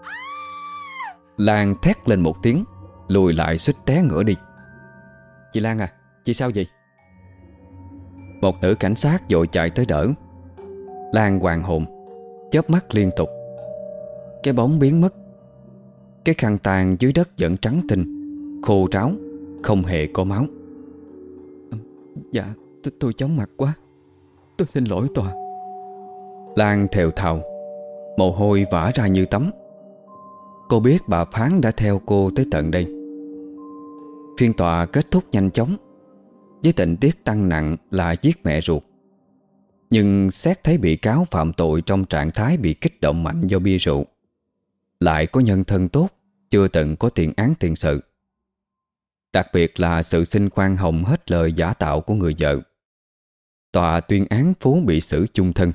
Lan thét lên một tiếng, lùi lại suýt té ngửa đi. "Chị Lan à, chị sao vậy?" Một nữ cảnh sát vội chạy tới đỡ. Lan hoàng hồn, chớp mắt liên tục. Cái bóng biến mất. Cái khăn tàn dưới đất vẫn trắng tinh, khô ráo, không hề có máu. Dạ, tôi, tôi chóng mặt quá. Tôi xin lỗi tòa. Lan thều thào, mồ hôi vã ra như tắm. Cô biết bà phán đã theo cô tới tận đây. Phiên tòa kết thúc nhanh chóng, với tình tiết tăng nặng là giết mẹ ruột. Nhưng xét thấy bị cáo phạm tội trong trạng thái bị kích động mạnh do bia rượu, lại có nhân thân tốt, chưa từng có tiền án tiền sự. Đặc biệt là sự xin khoan hồng hết lời giả tạo của người vợ. Tòa tuyên án Phú bị xử chung thân.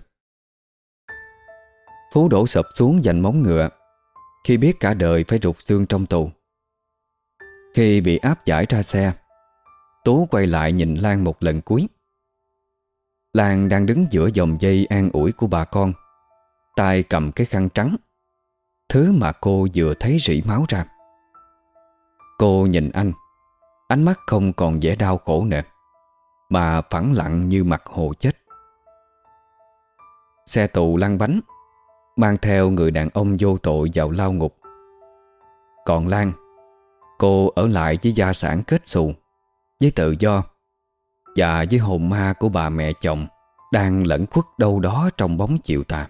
Phú đổ sập xuống giành móng ngựa khi biết cả đời phải rụt xương trong tù. Khi bị áp giải ra xe, Tú quay lại nhìn Lan một lần cuối. Lan đang đứng giữa dòng dây an ủi của bà con, tay cầm cái khăn trắng, thứ mà cô vừa thấy rỉ máu ra. Cô nhìn anh, ánh mắt không còn vẻ đau khổ nữa, mà phẳng lặng như mặt hồ chết. Xe tù lăn bánh, mang theo người đàn ông vô tội vào lao ngục. Còn Lan, cô ở lại với gia sản kết xù, với tự do, và với hồn ma của bà mẹ chồng đang lẩn khuất đâu đó trong bóng chiều tà.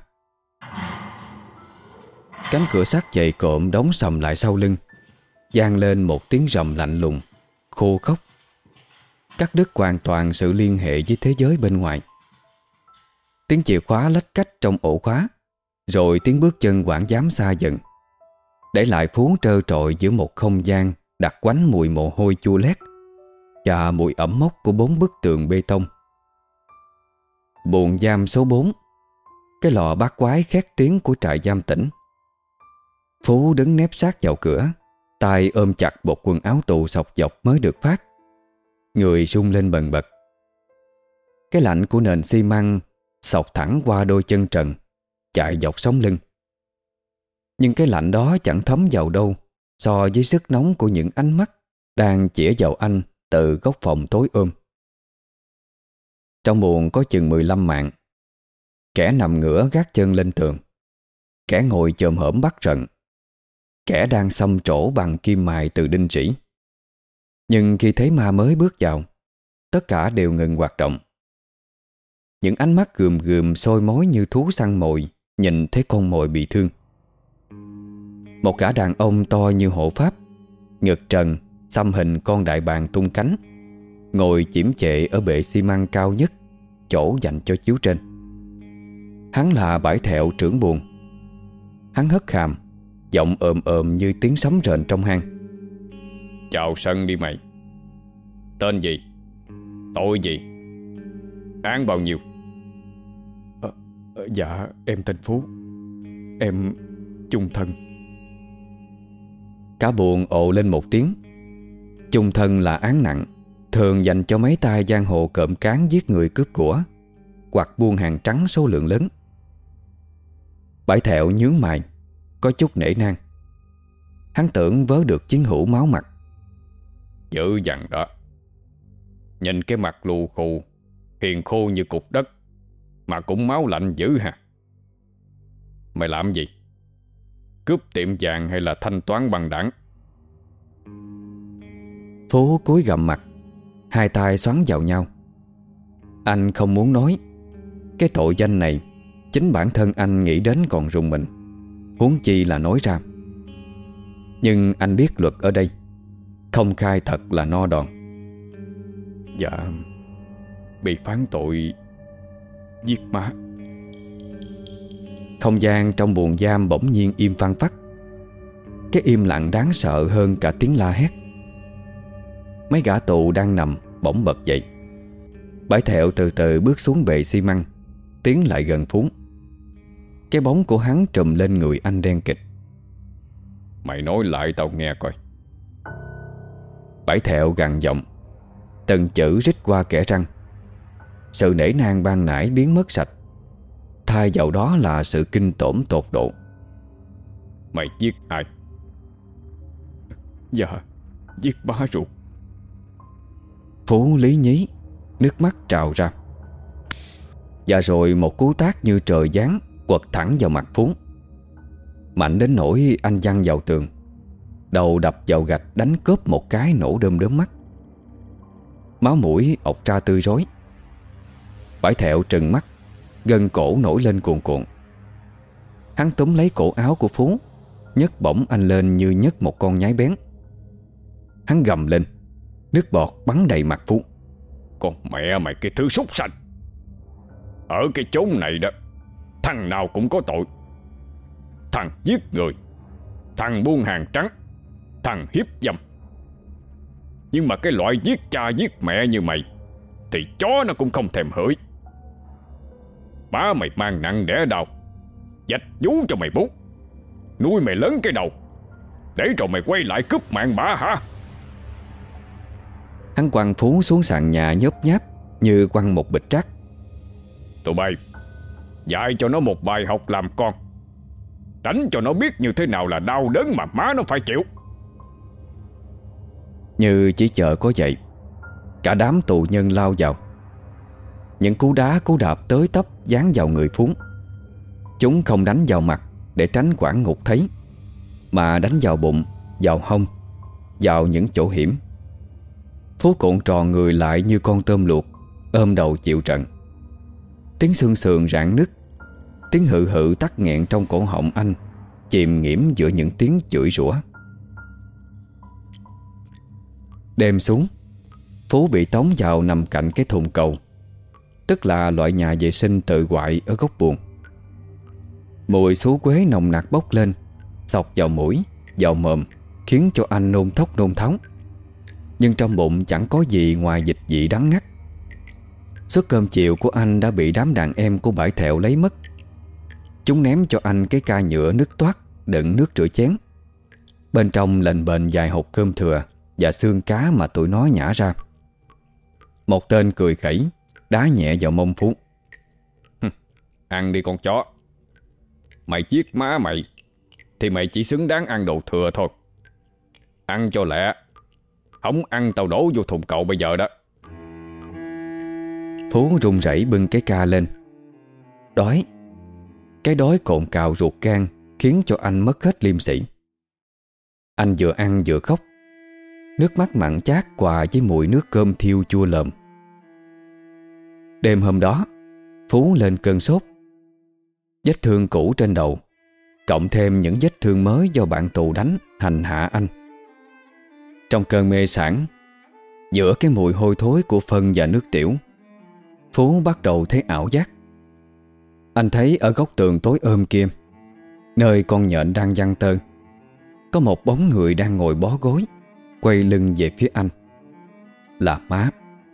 Cánh cửa sắt dày cộm đóng sầm lại sau lưng, vang lên một tiếng rầm lạnh lùng, khô khốc, cắt đứt hoàn toàn sự liên hệ với thế giới bên ngoài. Tiếng chìa khóa lách cách trong ổ khóa, rồi tiếng bước chân quản giám xa dần, để lại Phú trơ trọi giữa một không gian đặc quánh mùi mồ hôi chua lét và mùi ẩm mốc của bốn bức tường bê tông. Buồng giam số bốn, cái lò bát quái khét tiếng của trại giam tỉnh. Phú đứng nép sát vào cửa, tay ôm chặt bộ quần áo tù xộc dọc mới được phát, người rung lên bần bật. Cái lạnh của nền xi măng xộc thẳng qua đôi chân trần, chạy dọc sống lưng. Nhưng cái lạnh đó chẳng thấm vào đâu so với sức nóng của những ánh mắt đang chĩa vào anh từ góc phòng tối ôm. Trong buồng có chừng mười lăm mạng. Kẻ nằm ngửa gác chân lên tường, kẻ ngồi chồm hổm bắt rận, kẻ đang xăm trổ bằng kim mài từ đinh rỉ. Nhưng khi thấy ma mới bước vào, tất cả đều ngừng hoạt động. Những ánh mắt gườm gườm sôi mối như thú săn mồi nhìn thấy con mồi bị thương. Một gã đàn ông to như hộ pháp, ngực trần, xăm hình con đại bàng tung cánh, ngồi chiếm chệ ở bệ xi măng cao nhất, chỗ dành cho chiếu trên. Hắn là Bãi Thẹo, trưởng buồng. Hắn hất hàm, giọng ồm ồm như tiếng sấm rền trong hang. Chào sân đi mày. Tên gì? Tội gì? Án bao nhiêu? à, Dạ em tên Phú. Em chung thân. Cả buồng ồ lên một tiếng. Chung thân là án nặng, thường dành cho mấy tay giang hồ cộm cán giết người cướp của, hoặc buôn hàng trắng số lượng lớn. Bãi Thẹo nhướng mày, có chút nể nang. Hắn tưởng vớ được chiến hữu máu mặt. Dữ dằn đó. Nhìn cái mặt lù khù, hiền khô như cục đất, mà cũng máu lạnh dữ hả? Mày làm gì? Cướp tiệm vàng hay là thanh toán bằng đảng? Phú cúi gằm mặt, hai tay xoắn vào nhau. Anh không muốn nói. Cái tội danh này chính bản thân anh nghĩ đến còn rùng mình, huống chi là nói ra. Nhưng anh biết luật ở đây, không khai thật là no đòn. Dạ, bị phán tội giết má. Không gian trong buồng giam bỗng nhiên im phăng phắc. Cái im lặng đáng sợ hơn cả tiếng la hét. Mấy gã tù đang nằm bỗng bật dậy. Bãi Thẹo từ từ bước xuống bệ xi măng, tiến lại gần Phú. Cái bóng của hắn trùm lên người anh đen kịt. Mày nói lại tao nghe coi. Bãi Thẹo gằn giọng, từng chữ rít qua kẽ răng. Sự nể nang ban nãy biến mất sạch, thay vào đó là sự kinh tởm tột độ. Mày giết ai? Dạ, giết ba ruột. Phú lý nhí, nước mắt trào ra. Và rồi một cú tát như trời giáng quật thẳng vào mặt Phú, mạnh đến nỗi anh văng vào tường. Đầu đập vào gạch đánh cóp một cái nổ đơm đớm mắt. Máu mũi ọc ra tươi rối. Bãi Thẹo trừng mắt, gân cổ nổi lên cuồn cuộn. Hắn túm lấy cổ áo của Phú, nhấc bổng anh lên như nhấc một con nhái bén. Hắn gầm lên, nước bọt bắn đầy mặt Phú. Con mẹ mày cái thứ súc sanh! Ở cái chốn này đó, thằng nào cũng có tội. Thằng giết người, thằng buôn hàng trắng, thằng hiếp dâm. Nhưng mà cái loại giết cha giết mẹ như mày thì chó nó cũng không thèm hửi. Má mày mang nặng đẻ đau, dạch vú cho mày bú, nuôi mày lớn cái đầu, để rồi mày quay lại cướp mạng bả hả? Hắn quăng Phú xuống sàn nhà nhớp nháp như quăng một bịch rác. Tụi bay dạy cho nó một bài học làm con, đánh cho nó biết như thế nào là đau đớn mà má nó phải chịu. Như chỉ chờ có vậy, cả đám tù nhân lao vào. Những cú đá cú đạp tới tấp giáng vào người Phú. Chúng không đánh vào mặt để tránh quản ngục thấy, mà đánh vào bụng, vào hông, vào những chỗ hiểm. Phú cuộn tròn người lại như con tôm luộc, ôm đầu chịu trận. Tiếng xương sườn rạn nứt, tiếng hự hự tắc nghẹn trong cổ họng anh chìm nghiễm giữa những tiếng chửi rủa. Đêm xuống, Phú bị tống vào nằm cạnh cái thùng cầu, tức là loại nhà vệ sinh tự hoại ở góc buồng. Mùi xú quế nồng nặc bốc lên, xộc vào mũi, vào mồm, khiến cho anh nôn thốc nôn tháo. Nhưng trong bụng chẳng có gì ngoài dịch vị đắng ngắt. Suất cơm chiều của anh đã bị đám đàn em của Bãi Thẹo lấy mất. Chúng ném cho anh cái ca nhựa nứt toát đựng nước rửa chén. Bên trong lềnh bềnh vài hộp cơm thừa và xương cá mà tụi nó nhả ra. Một tên cười khẩy, đá nhẹ vào mông Phú. Ăn đi con chó. Mày giết má mày thì mày chỉ xứng đáng ăn đồ thừa thôi. Ăn cho lẹ, không ăn tao đổ vô thùng cậu bây giờ đó. Phú run rẩy bưng cái ca lên. Đói. Cái đói cồn cào ruột gan khiến cho anh mất hết liêm sĩ. Anh vừa ăn vừa khóc, nước mắt mặn chát hòa với mùi nước cơm thiêu chua lợm. Đêm hôm đó, Phú lên cơn sốt. Vết thương cũ trên đầu, cộng thêm những vết thương mới do bạn tù đánh hành hạ anh. Trong cơn mê sảng, giữa cái mùi hôi thối của phân và nước tiểu, Phú bắt đầu thấy ảo giác. Anh thấy ở góc tường tối ôm kia, nơi con nhện đang giăng tơ, có một bóng người đang ngồi bó gối, quay lưng về phía anh. Là má.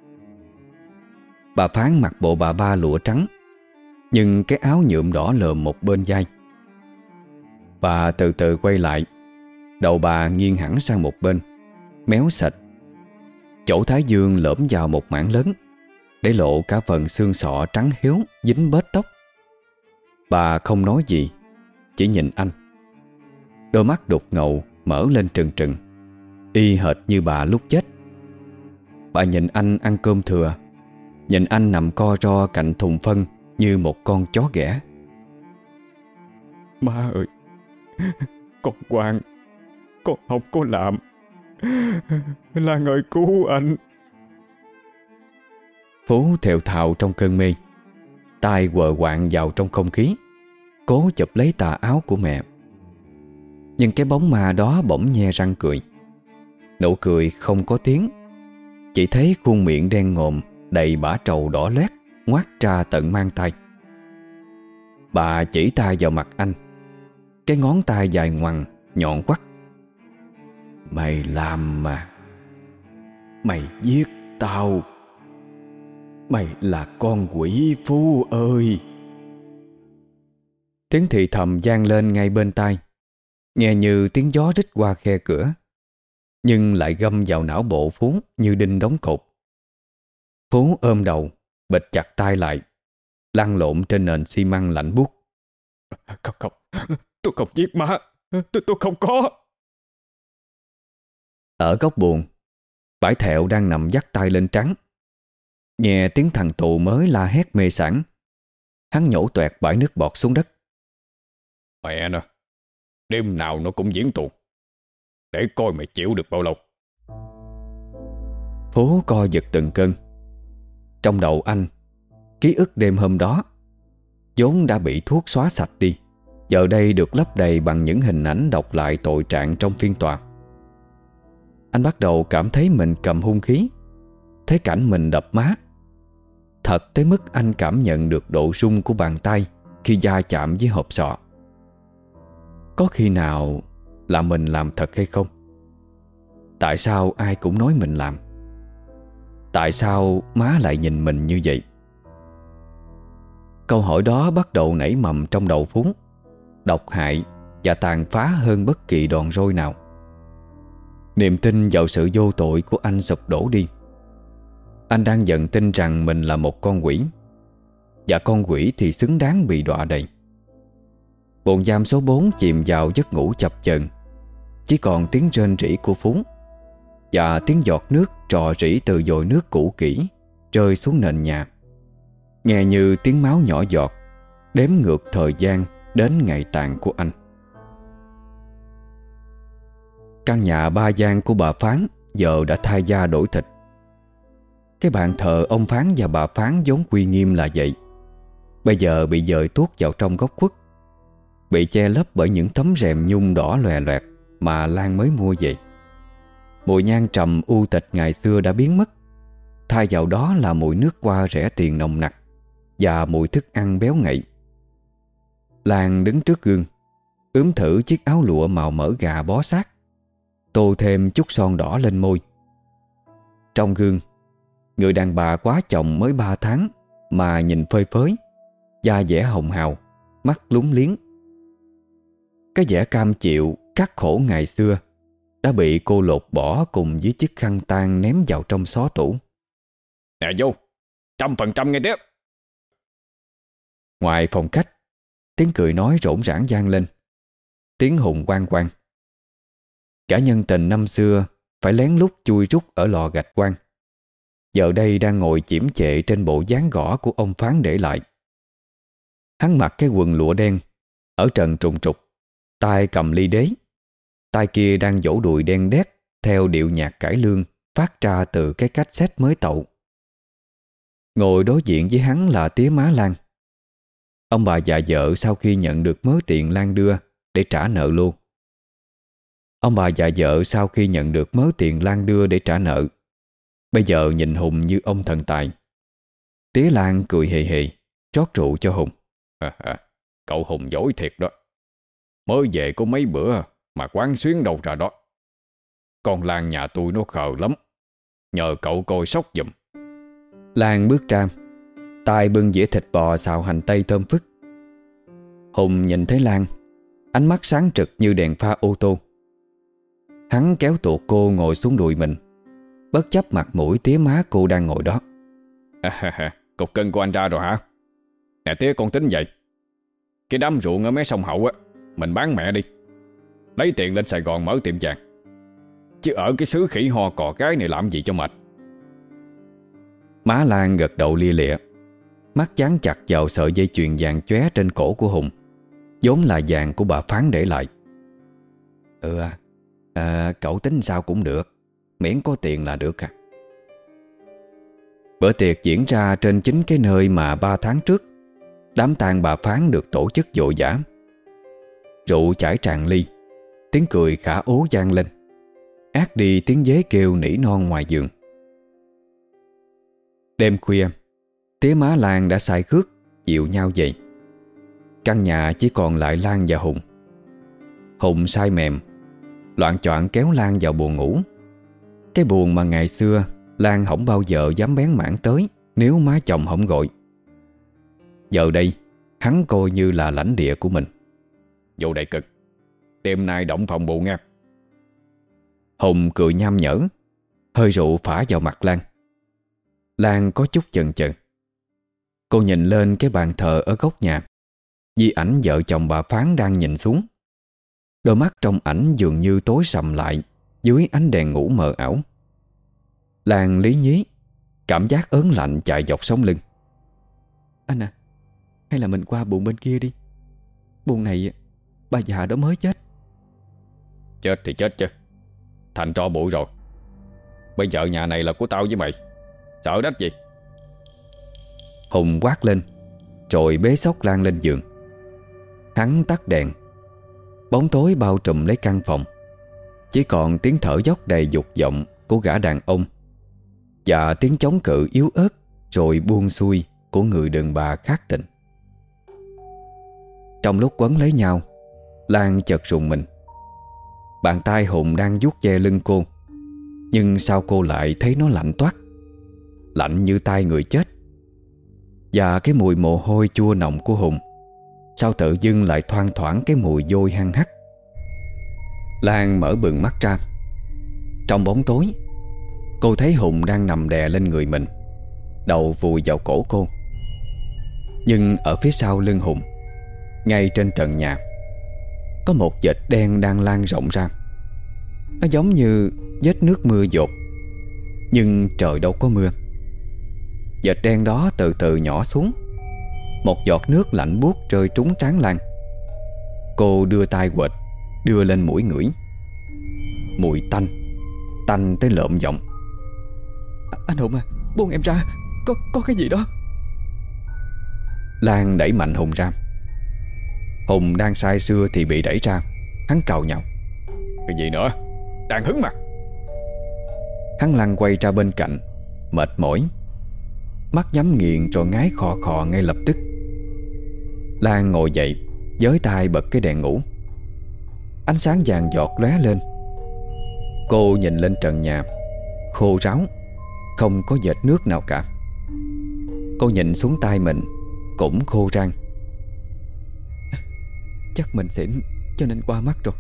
Bà Phán mặc bộ bà ba lụa trắng, nhưng cái áo nhuộm đỏ lờm một bên vai. Bà từ từ quay lại, đầu bà nghiêng hẳn sang một bên, méo sạch. Chỗ thái dương lõm vào một mảng lớn, để lộ cả phần xương sọ trắng héo dính bết tóc. Bà không nói gì, chỉ nhìn anh. Đôi mắt đục ngầu mở lên trừng trừng, y hệt như bà lúc chết. Bà nhìn anh ăn cơm thừa, nhìn anh nằm co ro cạnh thùng phân như một con chó ghẻ. Má ơi, con Quang, con không có làm. Lan ơi cứu anh. Phú thều thào trong cơn mê, tay quờ quạng vào trong không khí, cố chụp lấy tà áo của mẹ. Nhưng cái bóng ma đó bỗng nhe răng cười. Nụ cười không có tiếng, chỉ thấy khuôn miệng đen ngòm đầy bã trầu đỏ loét ngoác ra tận mang tay. Bà chỉ tay vào mặt anh, cái ngón tay dài ngoằng nhọn quắt. Mày làm mà. Mày giết tao. Mày là con quỷ Phú ơi. Tiếng thì thầm vang lên ngay bên tai, nghe như tiếng gió rít qua khe cửa, nhưng lại găm vào não bộ Phú như đinh đóng cột. Phú ôm đầu, bịt chặt tay lại, lăn lộn trên nền xi măng lạnh buốt. Không không, tôi không giết má. Tôi tôi không có. Ở góc buồng, Bãi Thẹo đang nằm vắt tay lên trán. Nghe tiếng thằng tù mới la hét mê sảng, hắn nhổ toẹt bãi nước bọt xuống đất. Mẹ nè, đêm nào nó cũng diễn tuồng, để coi mày chịu được bao lâu. Phú co giật từng cơn. Trong đầu anh, ký ức đêm hôm đó vốn đã bị thuốc xóa sạch đi, giờ đây được lấp đầy bằng những hình ảnh đọc lại tội trạng trong phiên tòa. Anh bắt đầu cảm thấy mình cầm hung khí, thấy cảnh mình đập má. Thật tới mức anh cảm nhận được độ rung của bàn tay khi va chạm với hộp sọ. Có khi nào là mình làm thật hay không? Tại sao ai cũng nói mình làm? Tại sao má lại nhìn mình như vậy? Câu hỏi đó bắt đầu nảy mầm trong đầu Phú, độc hại và tàn phá hơn bất kỳ đòn roi nào. Niềm tin vào sự vô tội của anh sụp đổ đi. Anh đang dần tin rằng mình là một con quỷ, và con quỷ thì xứng đáng bị đọa đầy. Buồng giam số bốn chìm vào giấc ngủ chập chờn. Chỉ còn tiếng rên rỉ của Phú và tiếng giọt nước trò rỉ từ dội nước cũ kỹ rơi xuống nền nhà, nghe như tiếng máu nhỏ giọt đếm ngược thời gian đến ngày tàn của anh. Căn nhà ba gian của bà Phán giờ đã thay da đổi thịt. Cái bàn thờ ông Phán và bà Phán vốn uy nghiêm là vậy, bây giờ bị dời tuốt vào trong góc khuất, bị che lấp bởi những tấm rèm nhung đỏ loè loẹt mà Lan mới mua về. Mùi nhang trầm u tịch ngày xưa đã biến mất, thay vào đó là mùi nước hoa rẻ tiền nồng nặc và mùi thức ăn béo ngậy. Lan đứng trước gương, ướm thử chiếc áo lụa màu mỡ gà bó sát, tô thêm chút son đỏ lên môi. Trong gương, người đàn bà quá chồng mới ba tháng mà nhìn phơi phới, da dẻ hồng hào, mắt lúng liếng. Cái vẻ cam chịu, khắc khổ ngày xưa đã bị cô lột bỏ cùng với chiếc khăn tang ném vào trong xó tủ. Nè vô, trăm phần trăm nghe tiếp. Ngoài phòng khách, tiếng cười nói rỗn rãng vang lên, tiếng hùng quang quang. Cả nhân tình năm xưa phải lén lút chui rút ở lò gạch quang, giờ đây đang ngồi chiếm chệ trên bộ dáng gõ của ông Phán để lại. Hắn mặc cái quần lụa đen, ở trần trùng trục, tay cầm ly đế, tay kia đang vỗ đùi đen đét theo điệu nhạc cải lương phát ra từ cái cassette mới tậu. Ngồi đối diện với hắn là tía má Lan. Ông bà già vợ sau khi nhận được mớ tiền Lan đưa để trả nợ luôn. Ông bà già vợ sau khi nhận được mớ tiền Lan đưa để trả nợ, bây giờ nhìn Hùng như ông thần tài. Tía Lan cười hề hề, rót rượu cho Hùng. À, à, cậu Hùng giỏi thiệt đó. Mới về có mấy bữa mà quán xuyến đâu ra đó. Con Lan nhà tôi nó khờ lắm, nhờ cậu coi sóc giùm. Lan bước ra, tay bưng dĩa thịt bò xào hành tây thơm phức. Hùng nhìn thấy Lan, ánh mắt sáng trực như đèn pha ô tô. Hắn kéo tuột cô ngồi xuống đùi mình, bất chấp mặt mũi tía má cô đang ngồi đó. À, cục cân của anh ra rồi hả? Nè tía, con tính vậy. Cái đám ruộng ở mé sông Hậu á, mình bán mẹ đi, lấy tiền lên Sài Gòn mở tiệm vàng. Chứ ở cái xứ khỉ ho cò cái này làm gì cho mệt. Má Lan gật đầu lia lịa, mắt dán chặt vào sợi dây chuyền vàng chóe trên cổ của Hùng, vốn là vàng của bà Phán để lại. Ừ à, à cậu tính sao cũng được, miễn có tiền là được à. Bữa tiệc diễn ra trên chính cái nơi mà ba tháng trước đám tang bà Phán được tổ chức vội vã. Rượu chảy tràn ly, tiếng cười khả ố vang lên, át đi tiếng dế kêu nỉ non ngoài giường. Đêm khuya, tía má Lan đã say khước dịu nhau dậy. Căn nhà chỉ còn lại Lan và Hùng. Hùng say mềm, loạng choạng kéo Lan vào buồng ngủ. Cái buồng mà ngày xưa Lan không bao giờ dám bén mảng tới nếu má chồng không gọi. Giờ đây hắn coi như là lãnh địa của mình. Vô đây Cực, đêm nay động phòng bộ nghe. Hùng cười nham nhở, hơi rượu phả vào mặt Lan. Lan có chút chần chừ. Cô nhìn lên cái bàn thờ ở góc nhà, di ảnh vợ chồng bà Phán đang nhìn xuống. Đôi mắt trong ảnh dường như tối sầm lại dưới ánh đèn ngủ mờ ảo. Lan lý nhí, cảm giác ớn lạnh chạy dọc sống lưng. Anh à, hay là mình qua buồng bên kia đi. Buồng này bà già đó mới chết. Chết thì chết chứ, thành tro bụi rồi. Bây giờ nhà này là của tao với mày, sợ đách gì. Hùng quát lên, rồi bế xốc Lan lên giường. Hắn tắt đèn. Bóng tối bao trùm lấy căn phòng. Chỉ còn tiếng thở dốc đầy dục vọng của gã đàn ông và tiếng chống cự yếu ớt rồi buông xuôi của người đàn bà khát tình. Trong lúc quấn lấy nhau, Lan chợt rùng mình. Bàn tay Hùng đang vuốt ve lưng cô, nhưng sao cô lại thấy nó lạnh toát, lạnh như tay người chết. Và cái mùi mồ hôi chua nồng của Hùng sao tự dưng lại thoang thoảng cái mùi vôi hăng hắc. Lan mở bừng mắt ra. Trong bóng tối, cô thấy Hùng đang nằm đè lên người mình, đầu vùi vào cổ cô. Nhưng ở phía sau lưng Hùng, ngay trên trần nhà, có một vệt đen đang lan rộng ra. Nó giống như vết nước mưa dột, nhưng trời đâu có mưa. Vệt đen đó từ từ nhỏ xuống. Một giọt nước lạnh buốt rơi trúng trán Lan. Cô đưa tay quệt, đưa lên mũi ngửi. Mùi tanh, tanh tới lợm giọng. À, anh Hùng à, buông em ra, Có có cái gì đó. Lan đẩy mạnh Hùng ra. Hùng đang say sưa thì bị đẩy ra. Hắn càu nhàu. Cái gì nữa, đang hứng mà. Hắn lăn quay ra bên cạnh, mệt mỏi, mắt nhắm nghiền rồi ngái khò khò ngay lập tức. Lan ngồi dậy, giới tay bật cái đèn ngủ. Ánh sáng vàng giọt lóe lên. Cô nhìn lên trần nhà, khô ráo, không có vệt nước nào cả. Cô nhìn xuống tay mình, cũng khô rang. Chắc mình xỉn cho nên qua mắt rồi.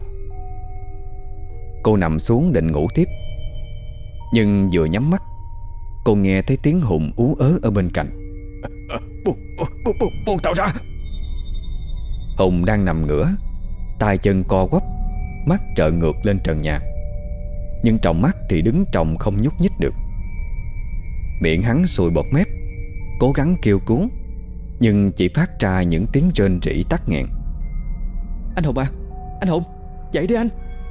Cô nằm xuống định ngủ tiếp, nhưng vừa nhắm mắt, cô nghe thấy tiếng Hùng ú ớ ở bên cạnh. à, buông, buông, buông, buông tao ra. Hùng đang nằm ngửa, tay chân co quắp, mắt trợn ngược lên trần nhà. Nhưng trong mắt thì đứng trồng không nhúc nhích được. Miệng hắn sùi bọt mép, cố gắng kêu cứu, nhưng chỉ phát ra những tiếng rên rỉ tắc nghẹn. Anh Hùng à, anh Hùng, dậy đi anh.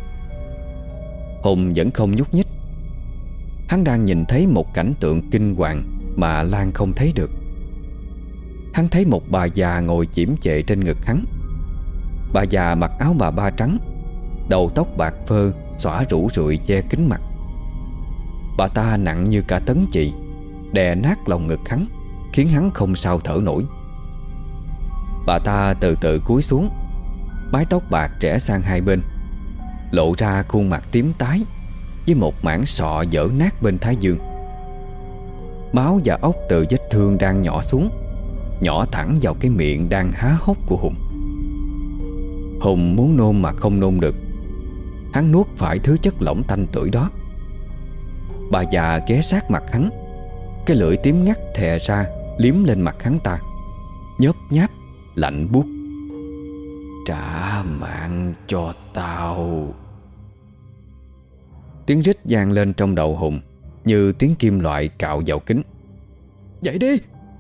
Hùng vẫn không nhúc nhích. Hắn đang nhìn thấy một cảnh tượng kinh hoàng mà Lan không thấy được. Hắn thấy một bà già ngồi chiếm chệ trên ngực hắn. Bà già mặc áo bà ba trắng, đầu tóc bạc phơ xõa rủ rượi che kín mặt. Bà ta nặng như cả tấn chì, đè nát lòng ngực hắn, khiến hắn không sao thở nổi. Bà ta từ từ cúi xuống, mái tóc bạc rẽ sang hai bên, lộ ra khuôn mặt tím tái với một mảng sọ vỡ nát bên thái dương. Máu và ốc từ vết thương đang nhỏ xuống, nhỏ thẳng vào cái miệng đang há hốc của Hùng. Hùng muốn nôn mà không nôn được. Hắn nuốt phải thứ chất lỏng tanh tưởi đó. Bà già ghé sát mặt hắn, cái lưỡi tím ngắt thè ra liếm lên mặt hắn ta, nhớp nháp, lạnh buốt. Trả mạng cho tao. Tiếng rít vang lên trong đầu Hùng như tiếng kim loại cạo vào kính. Dậy đi.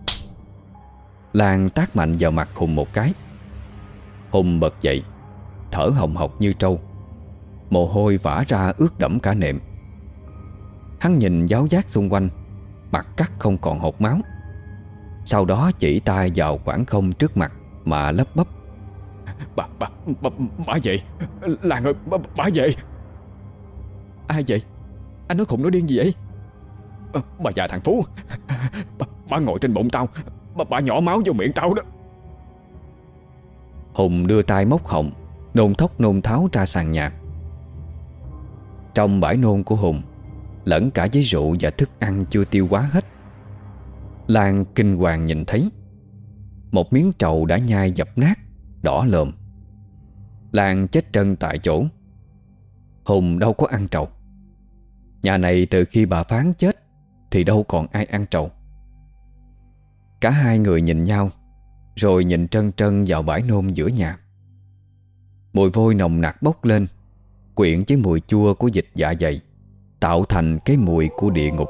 Lan tát mạnh vào mặt Hùng một cái. Hùng bật dậy, thở hồng hộc như trâu, mồ hôi vã ra ướt đẫm cả nệm. Hắn nhìn giáo giác xung quanh, mặt cắt không còn hột máu. Sau đó chỉ tay vào khoảng không trước mặt mà lấp bấp. Bà, bà, bà, bà vậy Lan ơi, bà, bà vậy. Ai vậy? Anh nói khùng nói điên gì vậy? Bà, bà già thằng Phú, bà, bà ngồi trên bụng tao, bà, bà nhỏ máu vô miệng tao đó. Hùng đưa tay móc họng, nôn thốc nôn tháo ra sàn nhà. Trong bãi nôn của Hùng lẫn cả với rượu và thức ăn chưa tiêu hóa hết. Lan kinh hoàng nhìn thấy một miếng trầu đã nhai dập nát, đỏ lồm. Lan chết trân tại chỗ. Hùng đâu có ăn trầu. Nhà này từ khi bà Phán chết thì đâu còn ai ăn trầu. Cả hai người nhìn nhau, rồi nhìn trân trân vào bãi nôn giữa nhà. Mùi vôi nồng nặc bốc lên, quyện với mùi chua của dịch dạ dày, tạo thành cái mùi của địa ngục.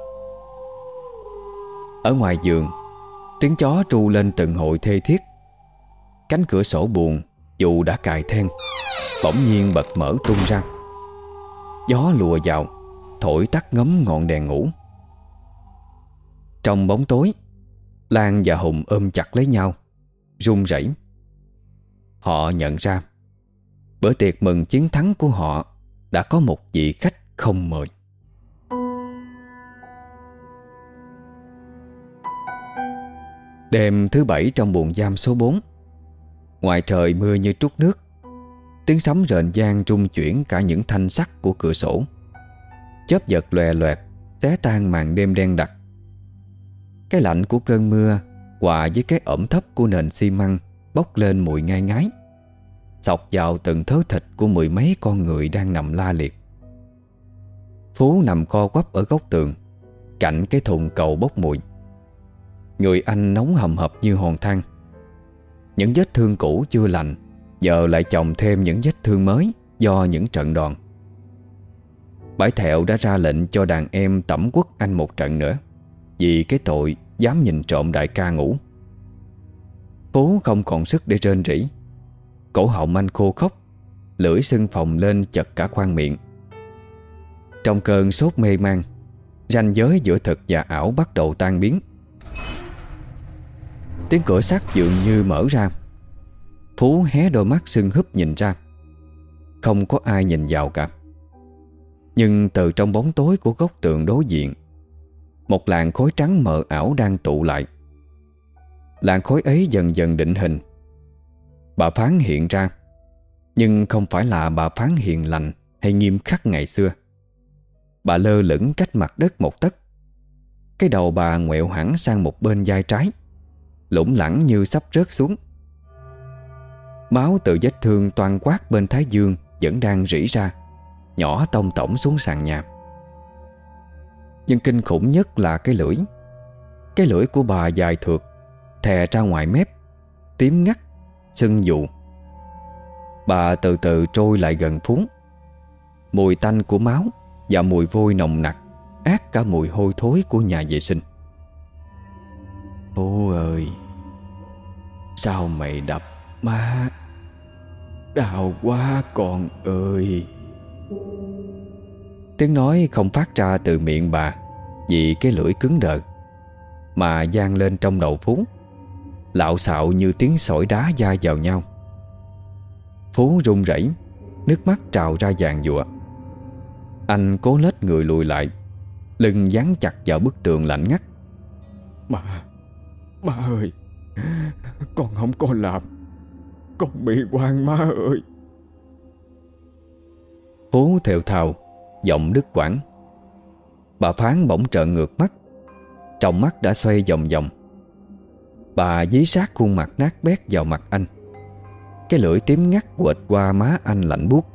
Ở ngoài giường, tiếng chó tru lên từng hồi thê thiết. Cánh cửa sổ buồn dù đã cài then bỗng nhiên bật mở tung ra. Gió lùa vào, thổi tắt ngấm ngọn đèn ngủ. Trong bóng tối, Lan và Hùng ôm chặt lấy nhau, run rẩy. Họ nhận ra bữa tiệc mừng chiến thắng của họ đã có một vị khách không mời. Đêm thứ bảy trong buồng giam số bốn, ngoài trời mưa như trút nước. Tiếng sấm rền vang rung chuyển cả những thanh sắt của cửa sổ. Chớp giật lòe loẹt xé tan màn đêm đen đặc. Cái lạnh của cơn mưa hòa với cái ẩm thấp của nền xi măng bốc lên mùi ngai ngái, xộc vào từng thớ thịt của mười mấy con người đang nằm la liệt. Phú nằm co quắp ở góc tường, cạnh cái thùng cầu bốc mùi. Người anh nóng hầm hập như hòn than. Những vết thương cũ chưa lành giờ lại chồng thêm những vết thương mới do những trận đòn. Bãi Thẹo đã ra lệnh cho đàn em tẩm quất anh một trận nữa, vì cái tội dám nhìn trộm đại ca ngủ. Phú không còn sức để rên rỉ. Cổ họng anh khô khốc, lưỡi sưng phồng lên chật cả khoang miệng. Trong cơn sốt mê man, ranh giới giữa thực và ảo bắt đầu tan biến. Tiếng cửa sắt dường như mở ra. Phú hé đôi mắt sưng húp nhìn ra. Không có ai nhìn vào cả. Nhưng từ trong bóng tối của góc tường đối diện, một làn khói trắng mờ ảo đang tụ lại. Làn khói ấy dần dần định hình. Bà Phán hiện ra, nhưng không phải là bà Phán hiền lành hay nghiêm khắc ngày xưa. Bà lơ lửng cách mặt đất một tấc. Cái đầu bà ngoẹo hẳn sang một bên vai trái, lủng lẳng như sắp rớt xuống. Máu từ vết thương toan quát bên thái dương vẫn đang rỉ ra, nhỏ tông tổng xuống sàn nhà. Nhưng kinh khủng nhất là cái lưỡi. Cái lưỡi của bà dài thượt, thè ra ngoài mép, tím ngắt, sưng dụ. Bà từ từ trôi lại gần Phú. Mùi tanh của máu và mùi vôi nồng nặc át cả mùi hôi thối của nhà vệ sinh. Phú ơi, sao mày đập má? Đau quá con ơi. Tiếng nói không phát ra từ miệng bà vì cái lưỡi cứng đờ, mà vang lên trong đầu Phú, lạo xạo như tiếng sỏi đá va vào nhau. Phú run rẩy, nước mắt trào ra giàn giụa. Anh cố lết người lùi lại, lưng dán chặt vào bức tường lạnh ngắt. Má, má ơi, con không có làm, con bị oan má ơi. Phú thều thào, giọng đứt quãng. Bà Phán bỗng trợn ngược mắt, trong mắt đã xoay vòng vòng. Bà dí sát khuôn mặt nát bét vào mặt anh. Cái lưỡi tím ngắt quệt qua má anh lạnh buốt.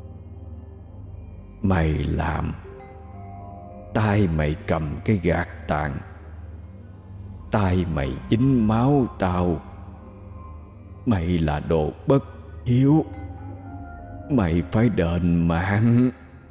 Mày làm, tay mày cầm cái gạt tàn, tay mày dính máu tao. Mày là đồ bất hiếu, mày phải đền mạng.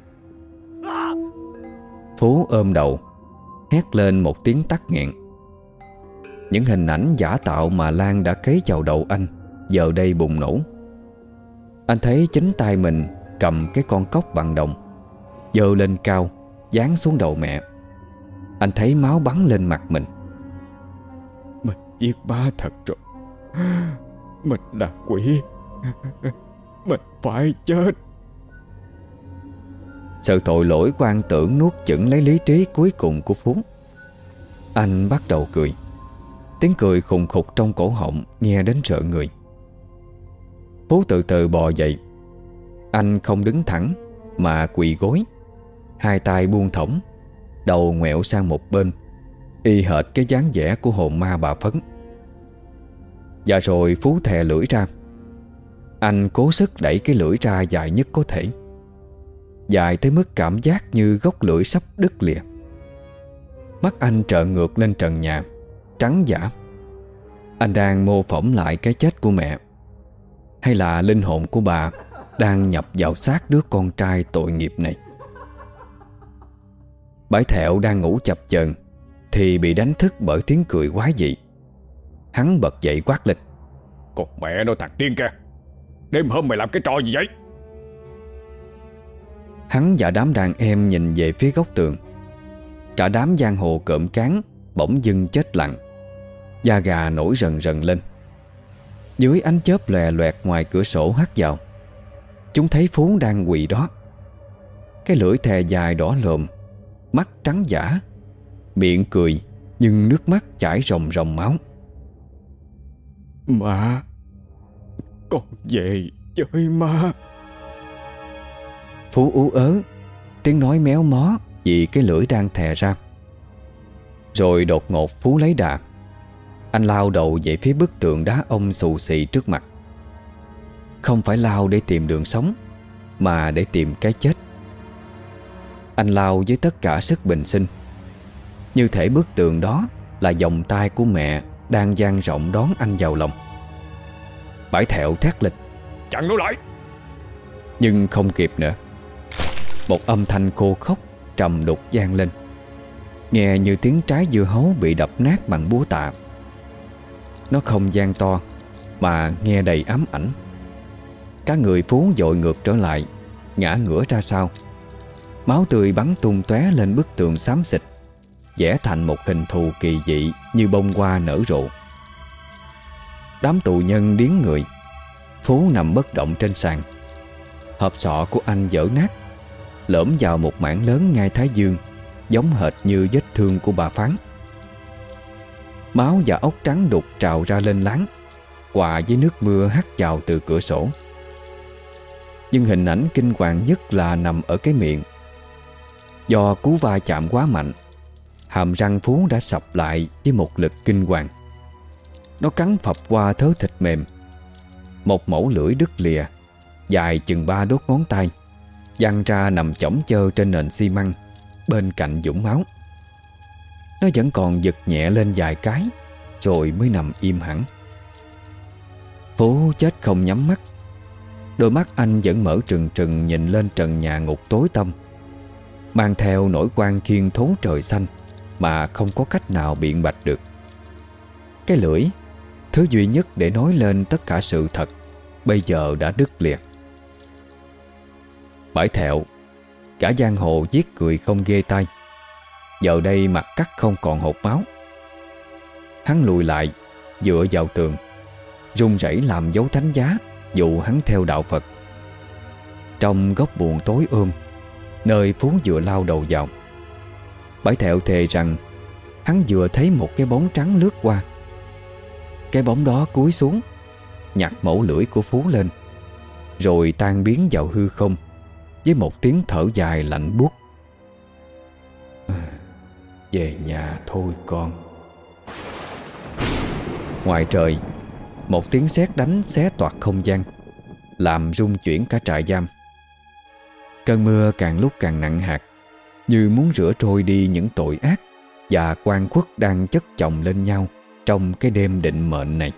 Phú ôm đầu, hét lên một tiếng tắc nghẹn. Những hình ảnh giả tạo mà Lan đã cấy vào đầu anh giờ đây bùng nổ. Anh thấy chính tay mình cầm cái con cốc bằng đồng, giơ lên cao, giáng xuống đầu mẹ. Anh thấy máu bắn lên mặt mình. Mình giết ba thật rồi. Mình là quỷ. Mình phải chết. Sự tội lỗi của An Tưởng nuốt chửng lấy lý trí cuối cùng của Phú. Anh bắt đầu cười. Tiếng cười khùng khục trong cổ họng nghe đến rợn người. Phú từ từ bò dậy. Anh không đứng thẳng mà quỳ gối, hai tay buông thõng, đầu ngoẹo sang một bên, y hệt cái dáng vẻ của hồn ma bà Phấn. Và rồi Phú thè lưỡi ra. Anh cố sức đẩy cái lưỡi ra dài nhất có thể, dài tới mức cảm giác như gốc lưỡi sắp đứt lìa. Mắt anh trợn ngược lên trần nhà, trắng dã. Anh đang mô phỏng lại cái chết của mẹ, hay là linh hồn của bà đang nhập vào xác đứa con trai tội nghiệp này? Bãi Thẹo đang ngủ chập chờn thì bị đánh thức bởi tiếng cười quái dị. Hắn bật dậy quát lên: Con mẹ nó thằng điên kìa, đêm hôm mày làm cái trò gì vậy? Hắn và đám đàn em nhìn về phía góc tường. Cả đám giang hồ cộm cán bỗng dưng chết lặng, da gà nổi rần rần lên. Dưới ánh chớp lòe loẹt ngoài cửa sổ hắt vào, chúng thấy Phú đang quỳ đó. Cái lưỡi thè dài đỏ lồm, mắt trắng dã, miệng cười nhưng nước mắt chảy ròng ròng máu. Ma, con về chơi ma. Phú ú ớ, tiếng nói méo mó vì cái lưỡi đang thè ra. Rồi đột ngột Phú lấy đà. Anh lao đầu về phía bức tượng đá ông xù xì trước mặt. Không phải lao để tìm đường sống, mà để tìm cái chết. Anh lao với tất cả sức bình sinh, như thể bức tượng đó là vòng tay của mẹ đang dang rộng đón anh vào lòng. Bãi Thẹo thét lên: Chặn nó lại! Nhưng không kịp nữa. Một âm thanh khô khốc trầm đục vang lên, nghe như tiếng trái dưa hấu bị đập nát bằng búa tạ. Nó không vang to mà nghe đầy ám ảnh. Cả người Phú dội ngược trở lại, ngã ngửa ra sau. Máu tươi bắn tung tóe lên bức tường xám xịt, vẽ thành một hình thù kỳ dị như bông hoa nở rộ. Đám tù nhân điếng người. Phú nằm bất động trên sàn. Hộp sọ của anh vỡ nát, lởm vào một mảng lớn ngay thái dương, giống hệt như vết thương của bà Phán. Máu và ốc trắng đục trào ra lên láng, quạ với nước mưa hắt vào từ cửa sổ. Nhưng hình ảnh kinh hoàng nhất là nằm ở cái miệng. Do cú va chạm quá mạnh, hàm răng Phú đã sập lại với một lực kinh hoàng. Nó cắn phập qua thớ thịt mềm. Một mẩu lưỡi đứt lìa, dài chừng ba đốt ngón tay, văng ra nằm chỏng chơ trên nền xi măng bên cạnh vũng máu. Nó vẫn còn giật nhẹ lên vài cái, rồi mới nằm im hẳn. Phú chết không nhắm mắt. Đôi mắt anh vẫn mở trừng trừng nhìn lên trần nhà ngục tối tăm, mang theo nỗi quan khiên thấu trời xanh mà không có cách nào biện bạch được. Cái lưỡi, thứ duy nhất để nói lên tất cả sự thật, bây giờ đã đứt lìa. Bãi Thẹo, cả giang hồ giết cười không ghê tai, giờ đây mặt cắt không còn hột máu. Hắn lùi lại, dựa vào tường, run rẩy làm dấu thánh giá dụ hắn theo đạo Phật. Trong góc buồng tối ôm, nơi Phú vừa lao đầu vào, Bãi Thẹo thề rằng hắn vừa thấy một cái bóng trắng lướt qua. Cái bóng đó cúi xuống, nhặt mẩu lưỡi của Phú lên, rồi tan biến vào hư không với một tiếng thở dài lạnh buốt. Về nhà thôi con. Ngoài trời, một tiếng sét đánh xé toạc không gian, làm rung chuyển cả trại giam. Cơn mưa càng lúc càng nặng hạt, như muốn rửa trôi đi những tội ác và oan khuất đang chất chồng lên nhau trong cái đêm định mệnh này.